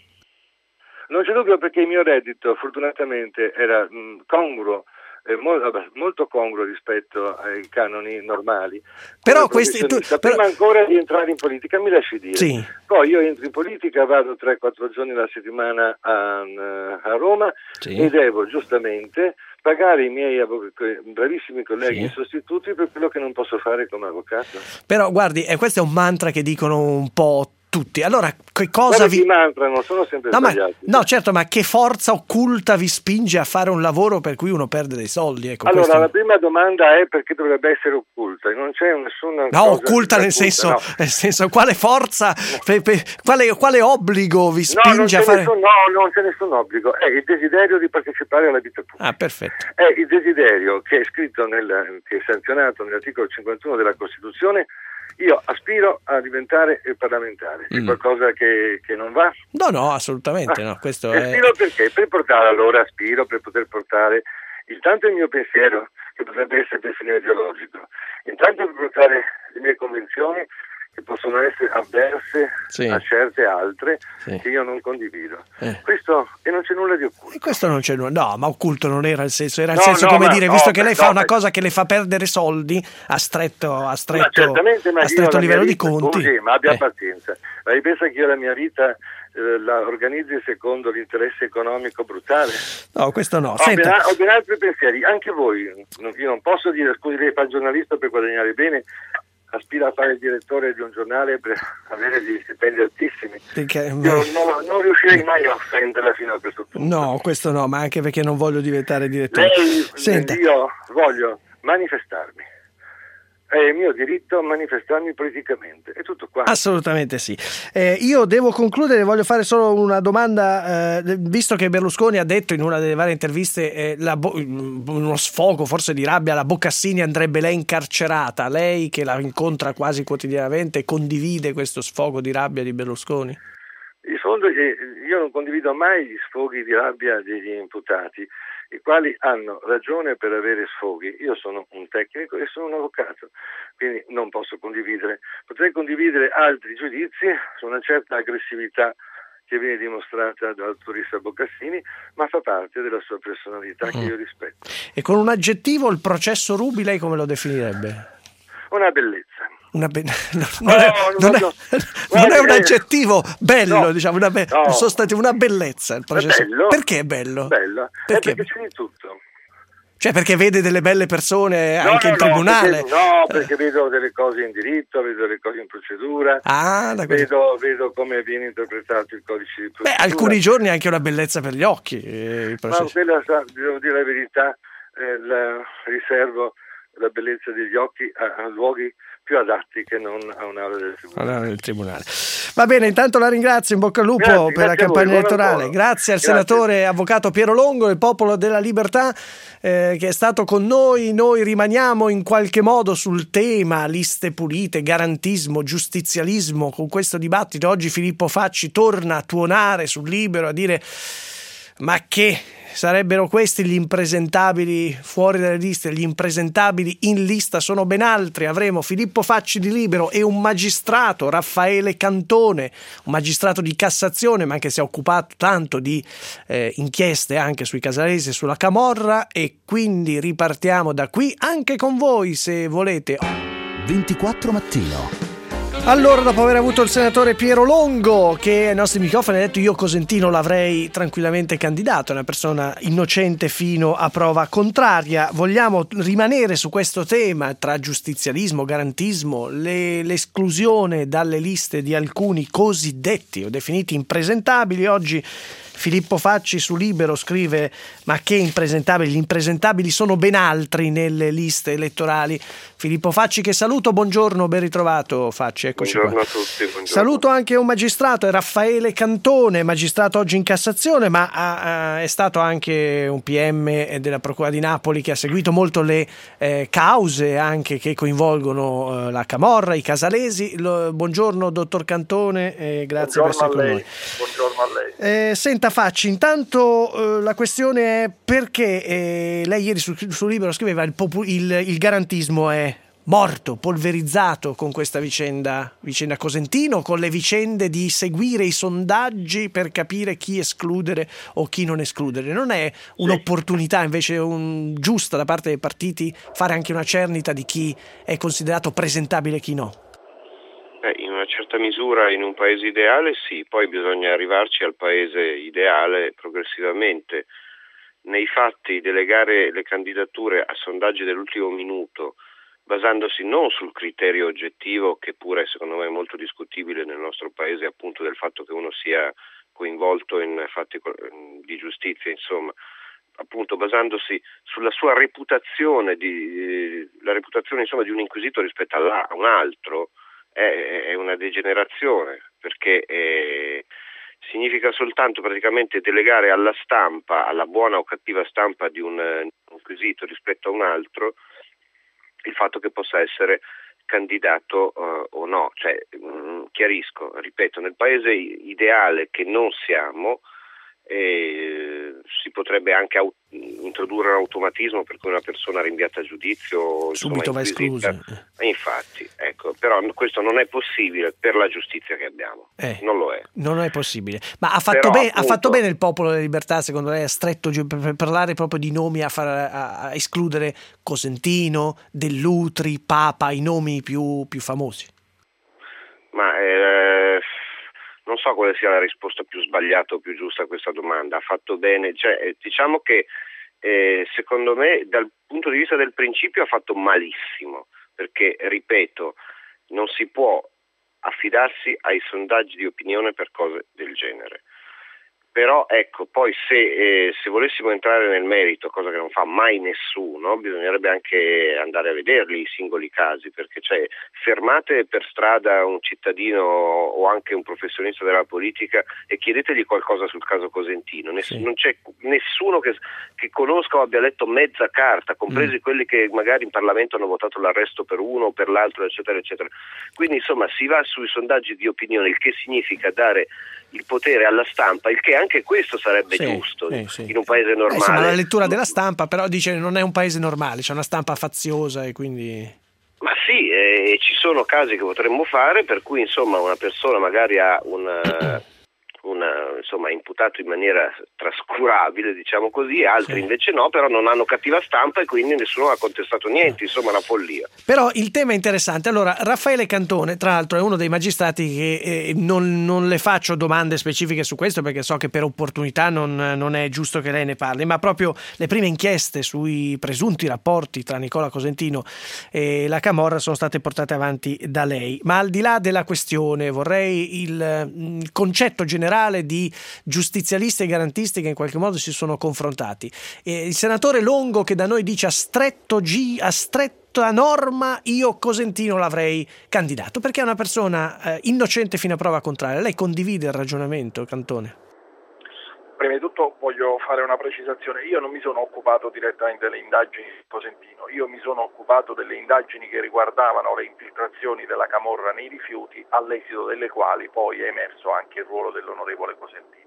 Non c'è dubbio perché il mio reddito fortunatamente era mh, congruo, eh, molto, molto congruo rispetto ai canoni normali. Però questi tu, prima però... ancora di entrare in politica, mi lasci dire. Sì. Poi io entro in politica, vado tre quattro giorni alla settimana a, a Roma sì. e devo giustamente pagare i miei avvoc- bravissimi colleghi sì. sostituti per quello che non posso fare come avvocato. Però guardi, eh, questo è un mantra che dicono un po' tutti. Allora, che cosa vi... mantra, non sono sempre no, sbagliati. Ma, no, certo, ma che forza occulta vi spinge a fare un lavoro per cui uno perde dei soldi? Ecco, allora, questo... la prima domanda è perché dovrebbe essere occulta. Non c'è nessuna No, cosa occulta nel occulta, senso, no. nel senso, quale forza, no. per, per, quale, quale obbligo vi spinge no, non c'è a fare... Nessun, no, non c'è nessun obbligo. È il desiderio di partecipare alla vita pubblica. Ah, perfetto. È il desiderio che è scritto, nel, che è sanzionato nell'articolo cinquantuno della Costituzione. Io aspiro a diventare parlamentare. C'è mm. qualcosa che, che non va? No, no, assolutamente ah, no. Questo è... Aspiro perché? Per portare, allora aspiro per poter portare intanto il mio pensiero, che potrebbe essere perfino ideologico, intanto per portare le mie convinzioni, che possono essere avverse sì. a certe altre sì. che io non condivido. Eh. Questo, e non c'è nulla di occulto. E questo non c'è nulla, no, ma occulto non era il senso, era il no, senso no, come ma, dire, no, visto che lei no, fa una ma... cosa che le fa perdere soldi a stretto, a stretto, ma certamente, ma a stretto livello vita, di conti. Scusi, ma abbia eh. pazienza. Ma pensa che io la mia vita eh, la organizzi secondo l'interesse economico brutale? No, questo no. Ho, Senta... ben, ho ben altri pensieri, anche voi. Io non posso dire, scusi, lei fa il giornalista per guadagnare bene, aspira a fare il direttore di un giornale per avere degli stipendi altissimi. Perché, Io non, non riuscirei mai a offenderla fino a questo punto. No, questo no, ma anche perché non voglio diventare direttore. Lei, Senta. Io voglio manifestarmi. È il mio diritto a manifestarmi politicamente, è tutto qua. Assolutamente sì. Eh, io devo concludere, voglio fare solo una domanda, eh, visto che Berlusconi ha detto in una delle varie interviste eh, la bo- uno sfogo forse di rabbia, la Boccassini andrebbe lei incarcerata, lei che la incontra quasi quotidianamente condivide questo sfogo di rabbia di Berlusconi? In fondo io non condivido mai gli sfoghi di rabbia degli imputati, i quali hanno ragione per avere sfoghi. Io sono un tecnico e sono un avvocato, quindi non posso condividere. Potrei condividere altri giudizi su una certa aggressività che viene dimostrata dal turista Boccassini, ma fa parte della sua personalità che io rispetto. E con un aggettivo il processo Ruby lei come lo definirebbe? Una bellezza. Una be- no, non, è, non, è, non è un aggettivo bello, no, diciamo, una be- no. un sostantivo, una bellezza il processo. È bello. Perché è bello? Bello. Perché? È perché c'è di tutto. Cioè perché vede delle belle persone no, anche no, in tribunale? No, perché, no, perché vedo delle cose in diritto, vedo delle cose in procedura, ah, vedo, vedo come viene interpretato il codice di procedura. Beh, alcuni giorni anche una bellezza per gli occhi. Eh, il Ma quella, devo dire la verità, eh, la riservo la bellezza degli occhi a, a luoghi più adatti che non a un'aula del tribunale. Allora, del tribunale. Va bene, intanto la ringrazio, in bocca al lupo grazie, per grazie la campagna voi, elettorale. Grazie al grazie. senatore avvocato Piero Longo, del Popolo della Libertà, eh, che è stato con noi. Noi rimaniamo in qualche modo sul tema liste pulite, garantismo, giustizialismo. Con questo dibattito oggi Filippo Facci torna a tuonare sul Libero, a dire ma che sarebbero questi gli impresentabili fuori dalle liste, gli impresentabili in lista sono ben altri. Avremo Filippo Facci di Libero e un magistrato, Raffaele Cantone, un magistrato di Cassazione, ma che si è occupato tanto di eh, inchieste anche sui Casalesi e sulla Camorra, e quindi ripartiamo da qui anche con voi se volete. ventiquattro Mattino. Allora, dopo aver avuto il senatore Piero Longo che ai nostri microfoni ha detto io Cosentino l'avrei tranquillamente candidato, una persona innocente fino a prova contraria, vogliamo rimanere su questo tema tra giustizialismo, garantismo, le, l'esclusione dalle liste di alcuni cosiddetti o definiti impresentabili. Oggi Filippo Facci su Libero scrive: ma che impresentabili, gli impresentabili sono ben altri nelle liste elettorali. Filippo Facci che saluto, buongiorno, ben ritrovato Facci, eccoci buongiorno qua. a tutti, buongiorno. Saluto anche un magistrato, è Raffaele Cantone, magistrato oggi in Cassazione, ma ha, ha, è stato anche un P M della Procura di Napoli che ha seguito molto le eh, cause anche che coinvolgono eh, la Camorra, i casalesi. Lo, buongiorno dottor Cantone, eh, grazie buongiorno per essere a con lei. noi. Buongiorno a lei. Eh, senta Facci, intanto eh, la questione è perché eh, lei ieri su, su Libero scriveva il, popu- il, il garantismo è morto, polverizzato con questa vicenda, vicenda Cosentino, con le vicende di seguire i sondaggi per capire chi escludere o chi non escludere. Non è un'opportunità invece un, giusta da parte dei partiti fare anche una cernita di chi è considerato presentabile e chi no? Eh, in una certa misura in un paese ideale sì, poi bisogna arrivarci al paese ideale progressivamente. Nei fatti delegare le candidature a sondaggi dell'ultimo minuto basandosi non sul criterio oggettivo, che pure secondo me è molto discutibile nel nostro paese, appunto del fatto che uno sia coinvolto in fatti di giustizia, insomma, appunto basandosi sulla sua reputazione, di, la reputazione insomma di un inquisito rispetto a un altro, è, è una degenerazione, perché è, significa soltanto praticamente delegare alla stampa, alla buona o cattiva stampa di un inquisito rispetto a un altro, il fatto che possa essere candidato uh, o no, cioè mh, chiarisco, ripeto, nel paese ideale che non siamo eh, si potrebbe anche au- introdurre un automatismo per cui una persona rinviata a giudizio subito insomma, va esclusa. E infatti, ecco, però questo non è possibile per la giustizia che abbiamo, eh, non lo è. Non è possibile. Ma ha fatto, però, bene, appunto, ha fatto bene il Popolo della Libertà, secondo lei, a stretto per, per parlare proprio di nomi, a, far, a, a escludere Cosentino, Dell'Utri, Papa, i nomi più, più famosi? Ma eh, non so quale sia la risposta più sbagliata o più giusta a questa domanda. Ha fatto bene, cioè, diciamo che eh, secondo me dal punto di vista del principio ha fatto malissimo, perché ripeto, non si può affidarsi ai sondaggi di opinione per cose del genere. Però ecco, poi se, eh, se volessimo entrare nel merito, cosa che non fa mai nessuno, bisognerebbe anche andare a vederli i singoli casi, perché cioè, fermate per strada un cittadino o anche un professionista della politica e chiedetegli qualcosa sul caso Cosentino. Ness- sì. Non c'è nessuno che, che conosca o abbia letto mezza carta, compresi mm. quelli che magari in Parlamento hanno votato l'arresto per uno o per l'altro, eccetera, eccetera. Quindi insomma si va sui sondaggi di opinione, il che significa dare il potere alla stampa, il che anche questo sarebbe sì, giusto sì, sì. in un paese normale. Eh, insomma, la lettura della stampa, però dice non è un paese normale, c'è una stampa faziosa e quindi... Ma sì, eh, ci sono casi che potremmo fare per cui insomma una persona magari ha una, una insomma imputato in maniera trascurabile, diciamo così, altri sì. invece no, però non hanno cattiva stampa e quindi nessuno ha contestato niente, insomma una follia. Però il tema è interessante. Allora, Raffaele Cantone, tra l'altro, è uno dei magistrati che eh, non, non le faccio domande specifiche su questo perché so che per opportunità non, non è giusto che lei ne parli, ma proprio le prime inchieste sui presunti rapporti tra Nicola Cosentino e la Camorra sono state portate avanti da lei. Ma al di là della questione, vorrei il, il concetto generale di giustizialisti e garantisti che in qualche modo si sono confrontati. Eh, il senatore Longo che da noi dice a stretto G, a stretto a norma io Cosentino l'avrei candidato perché è una persona eh, innocente fino a prova contraria. Lei condivide il ragionamento, Cantone? Prima di tutto voglio fare una precisazione. Io non mi sono occupato direttamente delle indagini di Cosentino, io mi sono occupato delle indagini che riguardavano le infiltrazioni della Camorra nei rifiuti, all'esito delle quali poi è emerso anche il ruolo dell'onorevole Cosentino.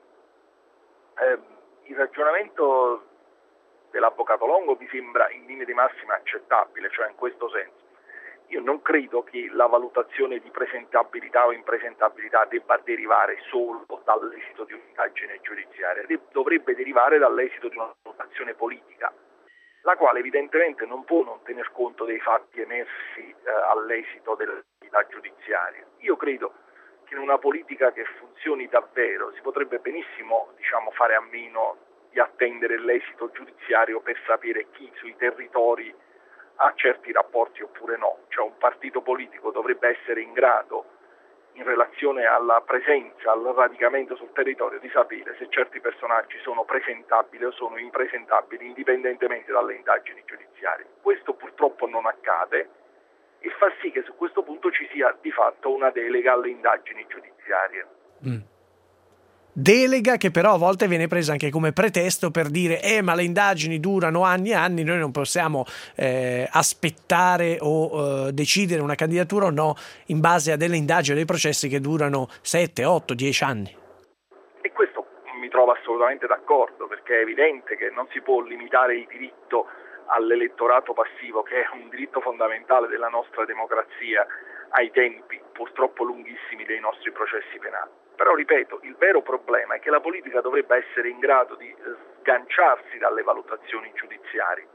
Eh, il ragionamento dell'avvocato Longo mi sembra in linea di massima accettabile, cioè in questo senso. Io non credo che la valutazione di presentabilità o impresentabilità debba derivare solo dall'esito di un'indagine giudiziaria, dovrebbe derivare dall'esito di una valutazione politica, la quale evidentemente non può non tener conto dei fatti emersi eh, all'esito dell'attività giudiziaria. Io credo che in una politica che funzioni davvero si potrebbe benissimo, diciamo, fare a meno di attendere l'esito giudiziario per sapere chi sui territori ha certi rapporti oppure no. Cioè un partito politico dovrebbe essere in grado in relazione alla presenza, al radicamento sul territorio, di sapere se certi personaggi sono presentabili o sono impresentabili indipendentemente dalle indagini giudiziarie. Questo purtroppo non accade e fa sì che su questo punto ci sia di fatto una delega alle indagini giudiziarie. Mm. Delega che però a volte viene presa anche come pretesto per dire eh ma le indagini durano anni e anni, noi non possiamo eh, aspettare o eh, decidere una candidatura o no in base a delle indagini o dei processi che durano sette, otto, dieci anni. E questo mi trovo assolutamente d'accordo, perché è evidente che non si può limitare il diritto all'elettorato passivo, che è un diritto fondamentale della nostra democrazia, ai tempi purtroppo lunghissimi dei nostri processi penali. Però ripeto, il vero problema è che la politica dovrebbe essere in grado di sganciarsi dalle valutazioni giudiziarie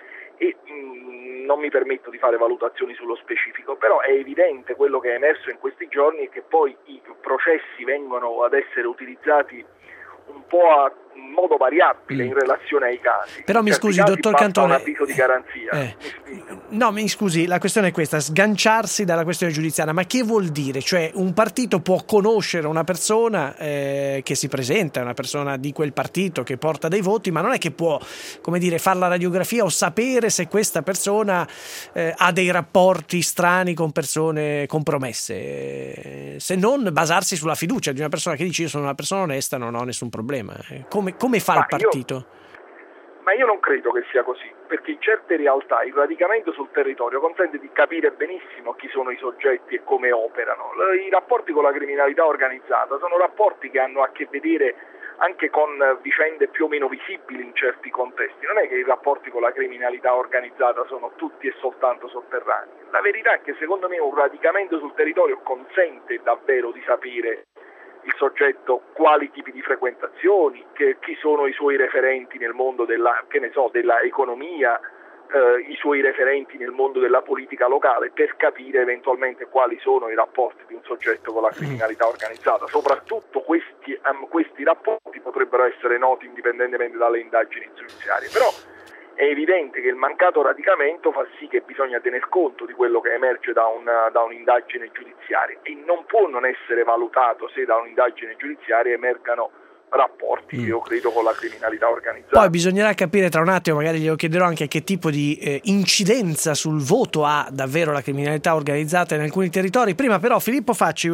e mh, non mi permetto di fare valutazioni sullo specifico, però è evidente quello che è emerso in questi giorni è che poi i processi vengono ad essere utilizzati un po' a in modo variabile in relazione ai casi. Però mi scusi, dottor Cantone, un avviso di garanzia. Eh, no, mi scusi, la questione è questa: sganciarsi dalla questione giudiziaria. Ma che vuol dire? Cioè, un partito può conoscere una persona eh, che si presenta, una persona di quel partito che porta dei voti, ma non è che può, come dire, fare la radiografia o sapere se questa persona eh, ha dei rapporti strani con persone compromesse, eh, se non basarsi sulla fiducia di una persona che dice io sono una persona onesta, non ho nessun problema. Eh, come Come fa ma il partito? Io, ma io non credo che sia così, perché in certe realtà il radicamento sul territorio consente di capire benissimo chi sono i soggetti e come operano. I rapporti con la criminalità organizzata sono rapporti che hanno a che vedere anche con vicende più o meno visibili in certi contesti. Non è che i rapporti con la criminalità organizzata sono tutti e soltanto sotterranei. La verità è che secondo me un radicamento sul territorio consente davvero di sapere il soggetto quali tipi di frequentazioni, che, chi sono i suoi referenti nel mondo della, che ne so, della economia, eh, i suoi referenti nel mondo della politica locale, per capire eventualmente quali sono i rapporti di un soggetto con la criminalità organizzata. Soprattutto questi, um, questi rapporti potrebbero essere noti indipendentemente dalle indagini giudiziarie, però è evidente che il mancato radicamento fa sì che bisogna tener conto di quello che emerge da, una, da un'indagine giudiziaria e non può non essere valutato se da un'indagine giudiziaria emergano rapporti, mm. io credo, con la criminalità organizzata. Poi bisognerà capire tra un attimo, magari glielo chiederò anche, che tipo di eh, incidenza sul voto ha davvero la criminalità organizzata in alcuni territori. Prima però Filippo Facci,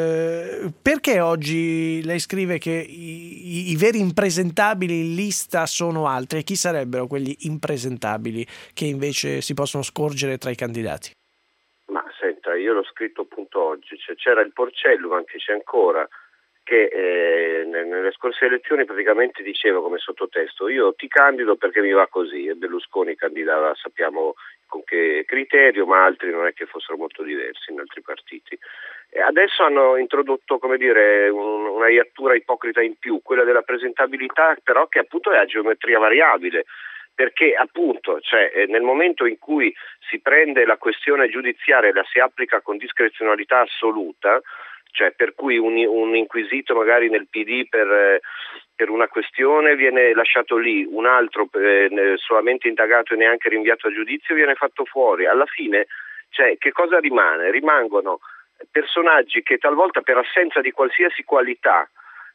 eh, perché oggi lei scrive che i, i, i veri impresentabili in lista sono altri e chi sarebbero quelli impresentabili che invece si possono scorgere tra i candidati? Ma senta, io l'ho scritto appunto oggi, cioè, c'era il Porcellum, anche c'è ancora, che eh, nelle scorse elezioni praticamente diceva come sottotesto: io ti candido perché mi va così, e Berlusconi candidava, sappiamo con che criterio, ma altri non è che fossero molto diversi in altri partiti. E adesso hanno introdotto, come dire, un, una iattura ipocrita in più, quella della presentabilità, però che appunto è a geometria variabile, perché appunto, cioè, nel momento in cui si prende la questione giudiziaria e la si applica con discrezionalità assoluta, cioè per cui un, un inquisito magari nel P D per, per una questione viene lasciato lì, un altro eh, solamente indagato e neanche rinviato a giudizio viene fatto fuori. Alla fine, cioè, che cosa rimane? Rimangono personaggi che talvolta per assenza di qualsiasi qualità,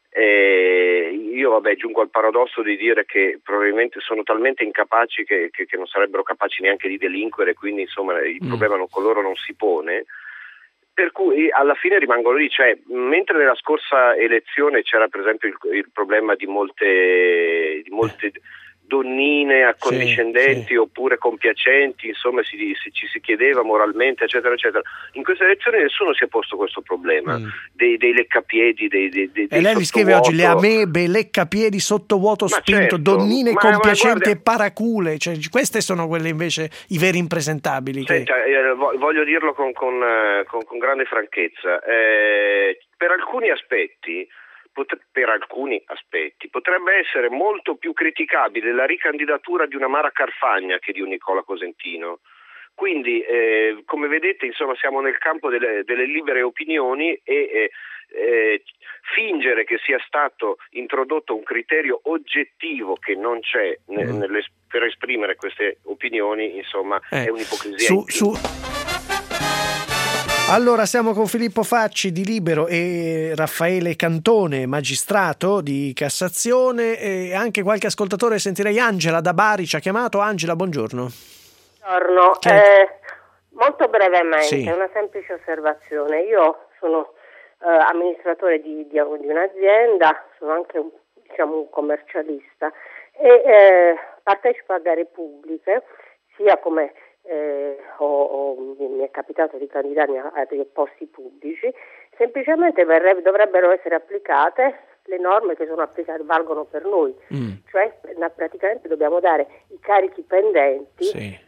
eh, io vabbè giungo al paradosso di dire che probabilmente sono talmente incapaci che, che, che non sarebbero capaci neanche di delinquere, quindi insomma il mm. problema non, con loro non si pone. Per cui alla fine rimangono lì, cioè mentre nella scorsa elezione c'era per esempio il, il problema di molte, di molte donnine accondiscendenti, sì, sì, oppure compiacenti, insomma si, si, ci si chiedeva moralmente eccetera eccetera, in queste elezioni nessuno si è posto questo problema, mm. dei, dei leccapiedi, dei, dei, dei e lei mi scrive oggi le amebe, leccapiedi, sottovuoto spinto, certo, donnine ma, compiacenti ma e paracule, cioè, queste sono quelle invece i veri impresentabili. Senta, che... eh, voglio dirlo con, con, con, con grande franchezza, eh, per alcuni aspetti per alcuni aspetti potrebbe essere molto più criticabile la ricandidatura di una Mara Carfagna che di un Nicola Cosentino. Quindi eh, come vedete insomma siamo nel campo delle, delle libere opinioni e eh, eh, fingere che sia stato introdotto un criterio oggettivo che non c'è ne, mm. nelle, per esprimere queste opinioni insomma eh, è un'ipocrisia. Su, su... Allora, siamo con Filippo Facci di Libero e Raffaele Cantone, magistrato di Cassazione, e anche qualche ascoltatore, sentirei Angela da Bari ci ha chiamato. Angela, buongiorno. Buongiorno, Che... eh, molto brevemente, sì. Una semplice osservazione. Io sono eh, amministratore di, di, di un'azienda, sono anche un, diciamo, un commercialista e eh, partecipo a gare pubbliche, sia come Eh, o, o, mi è capitato di candidarmi a, a dei posti pubblici. Semplicemente verrebbe, dovrebbero essere applicate le norme che sono applicate, valgono per noi, mm. cioè praticamente dobbiamo dare i carichi pendenti. Sì.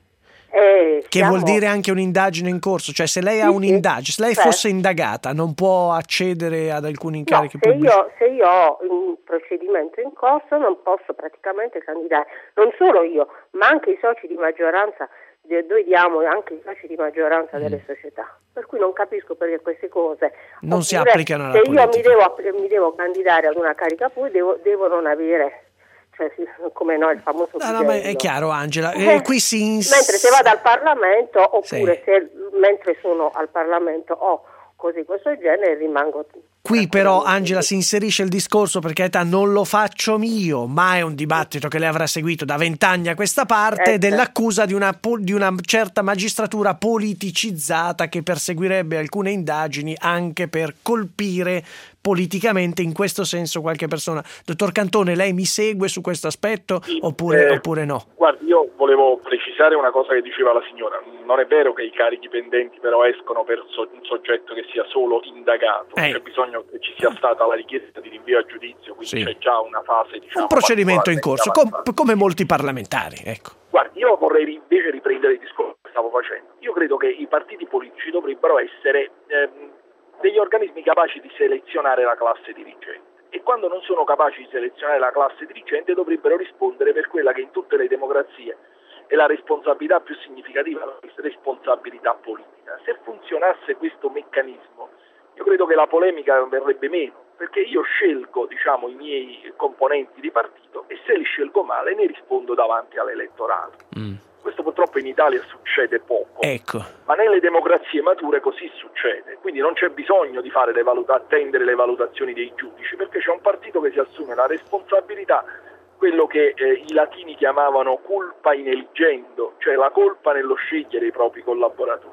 E che siamo... vuol dire anche un'indagine in corso, cioè se lei sì, ha un'indagine, se lei certo. fosse indagata non può accedere ad alcuni incarichi no, se pubblici? Io, se io ho un procedimento in corso non posso praticamente candidare, non solo io, ma anche i soci di maggioranza. Noi diamo anche i soci di maggioranza mm. delle società, per cui non capisco perché queste cose non oppure, si applicano alla se politica. io mi devo, mi devo candidare ad una carica pubblica devo, devo non avere, cioè come no, il famoso no, no, ma è chiaro, Angela, eh, eh, qui si ins... mentre se vado al Parlamento oppure sì. se mentre sono al Parlamento ho cose di questo genere rimango. Qui però, Angela, si inserisce il discorso, per carità, non lo faccio mio, ma è un dibattito che lei avrà seguito da vent'anni a questa parte, eh, dell'accusa di una, di una certa magistratura politicizzata che perseguirebbe alcune indagini anche per colpire politicamente in questo senso qualche persona. Dottor Cantone, lei mi segue su questo aspetto sì, oppure, eh, oppure no? Guardi, io volevo precisare una cosa che diceva la signora. Non è vero che i carichi pendenti però escono per so- un soggetto che sia solo indagato, eh. c'è bisogno che ci sia stata la richiesta di rinvio a giudizio, quindi sì. c'è già una fase, diciamo, un procedimento in corso, com- come molti parlamentari, ecco. Guardi, io vorrei invece riprendere il discorso che stavo facendo. Io credo che i partiti politici dovrebbero essere ehm, degli organismi capaci di selezionare la classe dirigente, e quando non sono capaci di selezionare la classe dirigente dovrebbero rispondere per quella che in tutte le democrazie è la responsabilità più significativa, la responsabilità politica. Se funzionasse questo meccanismo, io credo che la polemica verrebbe meno, perché io scelgo, diciamo, i miei componenti di partito e se li scelgo male ne rispondo davanti all'elettorato. Mm. Questo purtroppo in Italia succede poco, ecco. ma nelle democrazie mature così succede, quindi non c'è bisogno di fare le valuta- attendere le valutazioni dei giudici, perché c'è un partito che si assume la responsabilità, quello che eh, i latini chiamavano culpa in eligendo, cioè la colpa nello scegliere i propri collaboratori.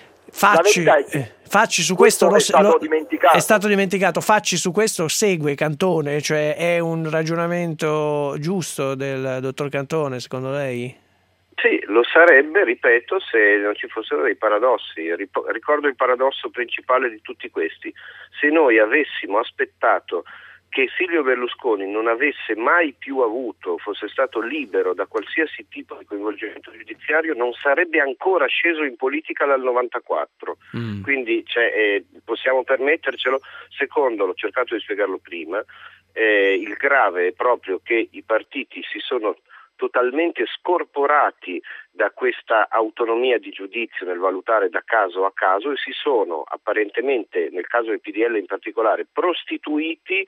Facci, che eh, Facci su questo, questo lo, è stato lo, dimenticato. È stato dimenticato. Facci su questo segue Cantone, cioè è un ragionamento giusto del dottor Cantone, secondo lei? Sì, lo sarebbe, ripeto, se non ci fossero dei paradossi. Ricordo il paradosso principale di tutti questi. Se noi avessimo aspettato che Silvio Berlusconi non avesse mai più avuto, fosse stato libero da qualsiasi tipo di coinvolgimento giudiziario, non sarebbe ancora sceso in politica dal novantaquattro. Mm. Quindi cioè, eh, possiamo permettercelo. Secondo, l'ho cercato di spiegarlo prima, eh, il grave è proprio che i partiti si sono totalmente scorporati da questa autonomia di giudizio nel valutare da caso a caso e si sono apparentemente, nel caso del P D L in particolare, prostituiti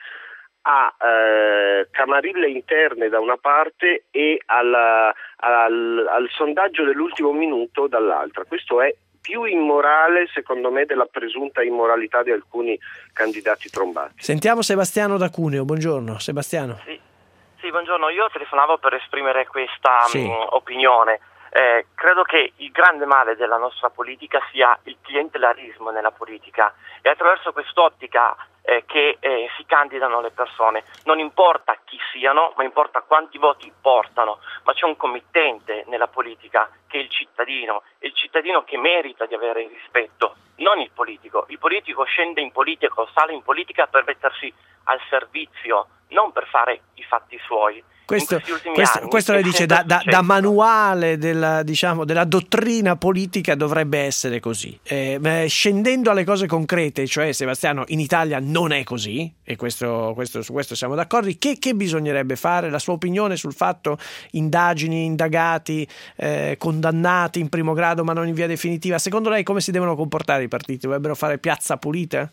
a eh, camarille interne da una parte e alla, al, al sondaggio dell'ultimo minuto dall'altra. Questo è più immorale, secondo me, della presunta immoralità di alcuni candidati trombati. Sentiamo Sebastiano da Cuneo. Buongiorno Sebastiano. Sì, sì buongiorno. Io telefonavo per esprimere questa sì. mh, opinione. Eh, credo che il grande male della nostra politica sia il clientelismo nella politica e attraverso quest'ottica eh, che eh, si candidano le persone. Non importa chi siano, ma importa quanti voti portano, ma c'è un committente nella politica che è il cittadino, è il cittadino che merita di avere rispetto, non il politico. Il politico scende in politica o sale in politica per mettersi al servizio, non per fare i fatti suoi. Questo, questo, questo le dice da, da, da manuale della, diciamo, della dottrina politica dovrebbe essere così. Eh, scendendo alle cose concrete, cioè Sebastiano, in Italia non è così, e questo, questo, su questo siamo d'accordo. Che, che bisognerebbe fare? La sua opinione sul fatto indagini, indagati, eh, condannati in primo grado ma non in via definitiva? Secondo lei come si devono comportare i partiti? Dovrebbero fare piazza pulita?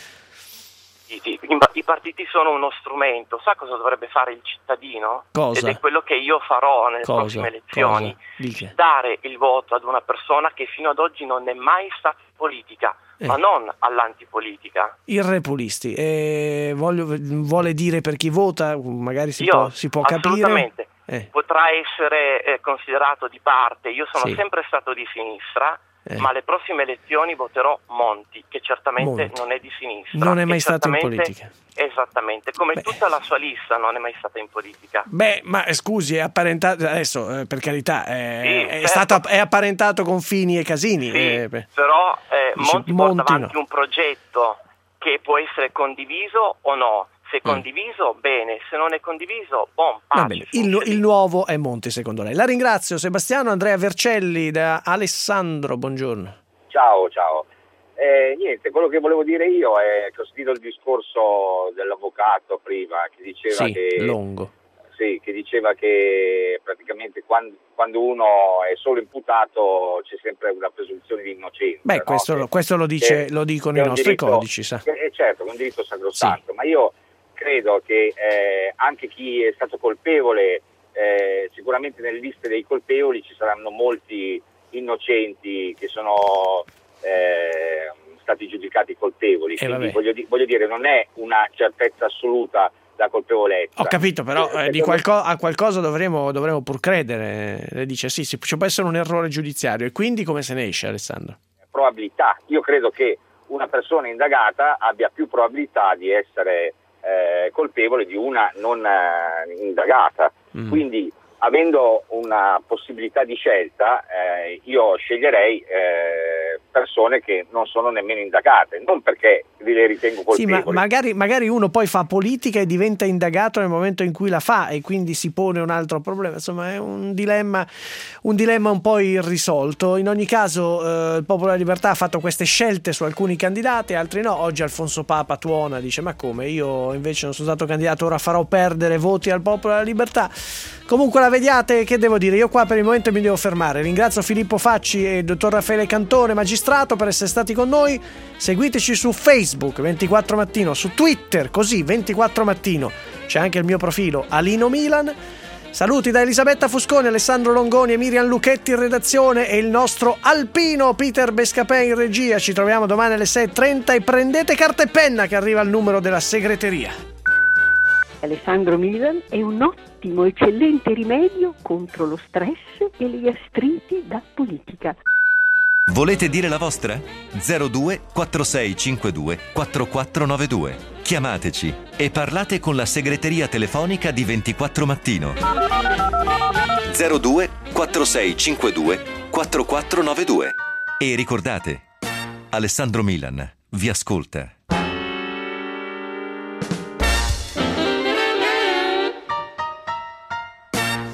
I, I partiti sono uno strumento. Sa cosa dovrebbe fare il cittadino? Cosa? Ed è quello che io farò nelle cosa? prossime elezioni. Dice. Dare il voto ad una persona che fino ad oggi non è mai stata in politica, eh. ma non all'antipolitica. Il Repulisti, eh, voglio, vuole dire per chi vota, magari si Io, può, si può capire? Assolutamente, eh. potrà essere eh, considerato di parte, io sono sì. sempre stato di sinistra, Eh. ma alle prossime elezioni voterò Monti, che certamente Monti. non è di sinistra. Non è mai che stato in certamente- politica. Esattamente, come Beh. tutta la sua lista non è mai stata in politica. Beh, ma eh, scusi, è apparentato adesso, eh, per carità, eh, Sì, è, certo. stato, è apparentato con Fini e Casini. Sì, eh, beh. però eh, Dice, Monti, Monti porta avanti no. un progetto che può essere condiviso o no. Se condiviso, bene, se non è condiviso, buon Va pace. bene, il, il nuovo è Monti secondo lei. La ringrazio, Sebastiano. Andrea Vercelli da Alessandro, buongiorno. Ciao, ciao. Eh, niente, quello che volevo dire io è che ho sentito il discorso dell'avvocato prima che diceva Sì, che Longo. sì, che diceva che praticamente quando, quando uno è solo imputato c'è sempre una presunzione di innocenza. Beh, no? questo, Che- lo- questo lo, dice, che- lo dicono che i è un nostri diritto- codici, sa. che è certo, è un diritto sacrosanto, ma io credo che eh, anche chi è stato colpevole, eh, sicuramente nelle liste dei colpevoli ci saranno molti innocenti che sono eh, stati giudicati colpevoli, Eh, quindi vabbè. voglio, di- voglio dire, non è una certezza assoluta la colpevolezza. Ho capito, però Eh, eh, di qualco- a qualcosa dovremo, dovremo pur credere. Lei dice sì, sì, ci può essere un errore giudiziario. E quindi come se ne esce, Alessandro? probabilità. Io credo che una persona indagata abbia più probabilità di essere eh, colpevole di una non eh, indagata. Mm. Quindi, avendo una possibilità di scelta, eh, io sceglierei eh, persone che non sono nemmeno indagate, non perché le ritengo Sì, colpevoli. ma magari, magari uno poi fa politica e diventa indagato nel momento in cui la fa e quindi si pone un altro problema. Insomma, è un dilemma, un dilemma un po' irrisolto. In ogni caso, eh, il Popolo della Libertà ha fatto queste scelte su alcuni candidati, altri no. Oggi Alfonso Papa tuona, dice: ma come? Io invece non sono stato candidato, ora farò perdere voti al Popolo della Libertà. Comunque la vediate, che devo dire? Io qua per il momento mi devo fermare. Ringrazio Filippo Facci e il dottor Raffaele Cantone, magistrato, per essere stati con noi. Seguiteci su Facebook ventiquattro Mattino, su Twitter così ventiquattro Mattino. C'è anche il mio profilo Alino Milan. Saluti da Elisabetta Fusconi, Alessandro Longoni e Miriam Lucchetti in redazione e il nostro alpino Peter Bescapè in regia. Ci troviamo domani alle sei e trenta e prendete carta e penna che arriva il numero della segreteria. Alessandro Milan è un ottimo, eccellente rimedio contro lo stress e le gastriti da politica. Volete dire la vostra? zero due quattro sei cinque due quattro quattro nove due. Chiamateci e parlate con la segreteria telefonica di ventiquattro Mattino. zero due quattro sei cinque due quattro quattro nove due. E ricordate, Alessandro Milan vi ascolta.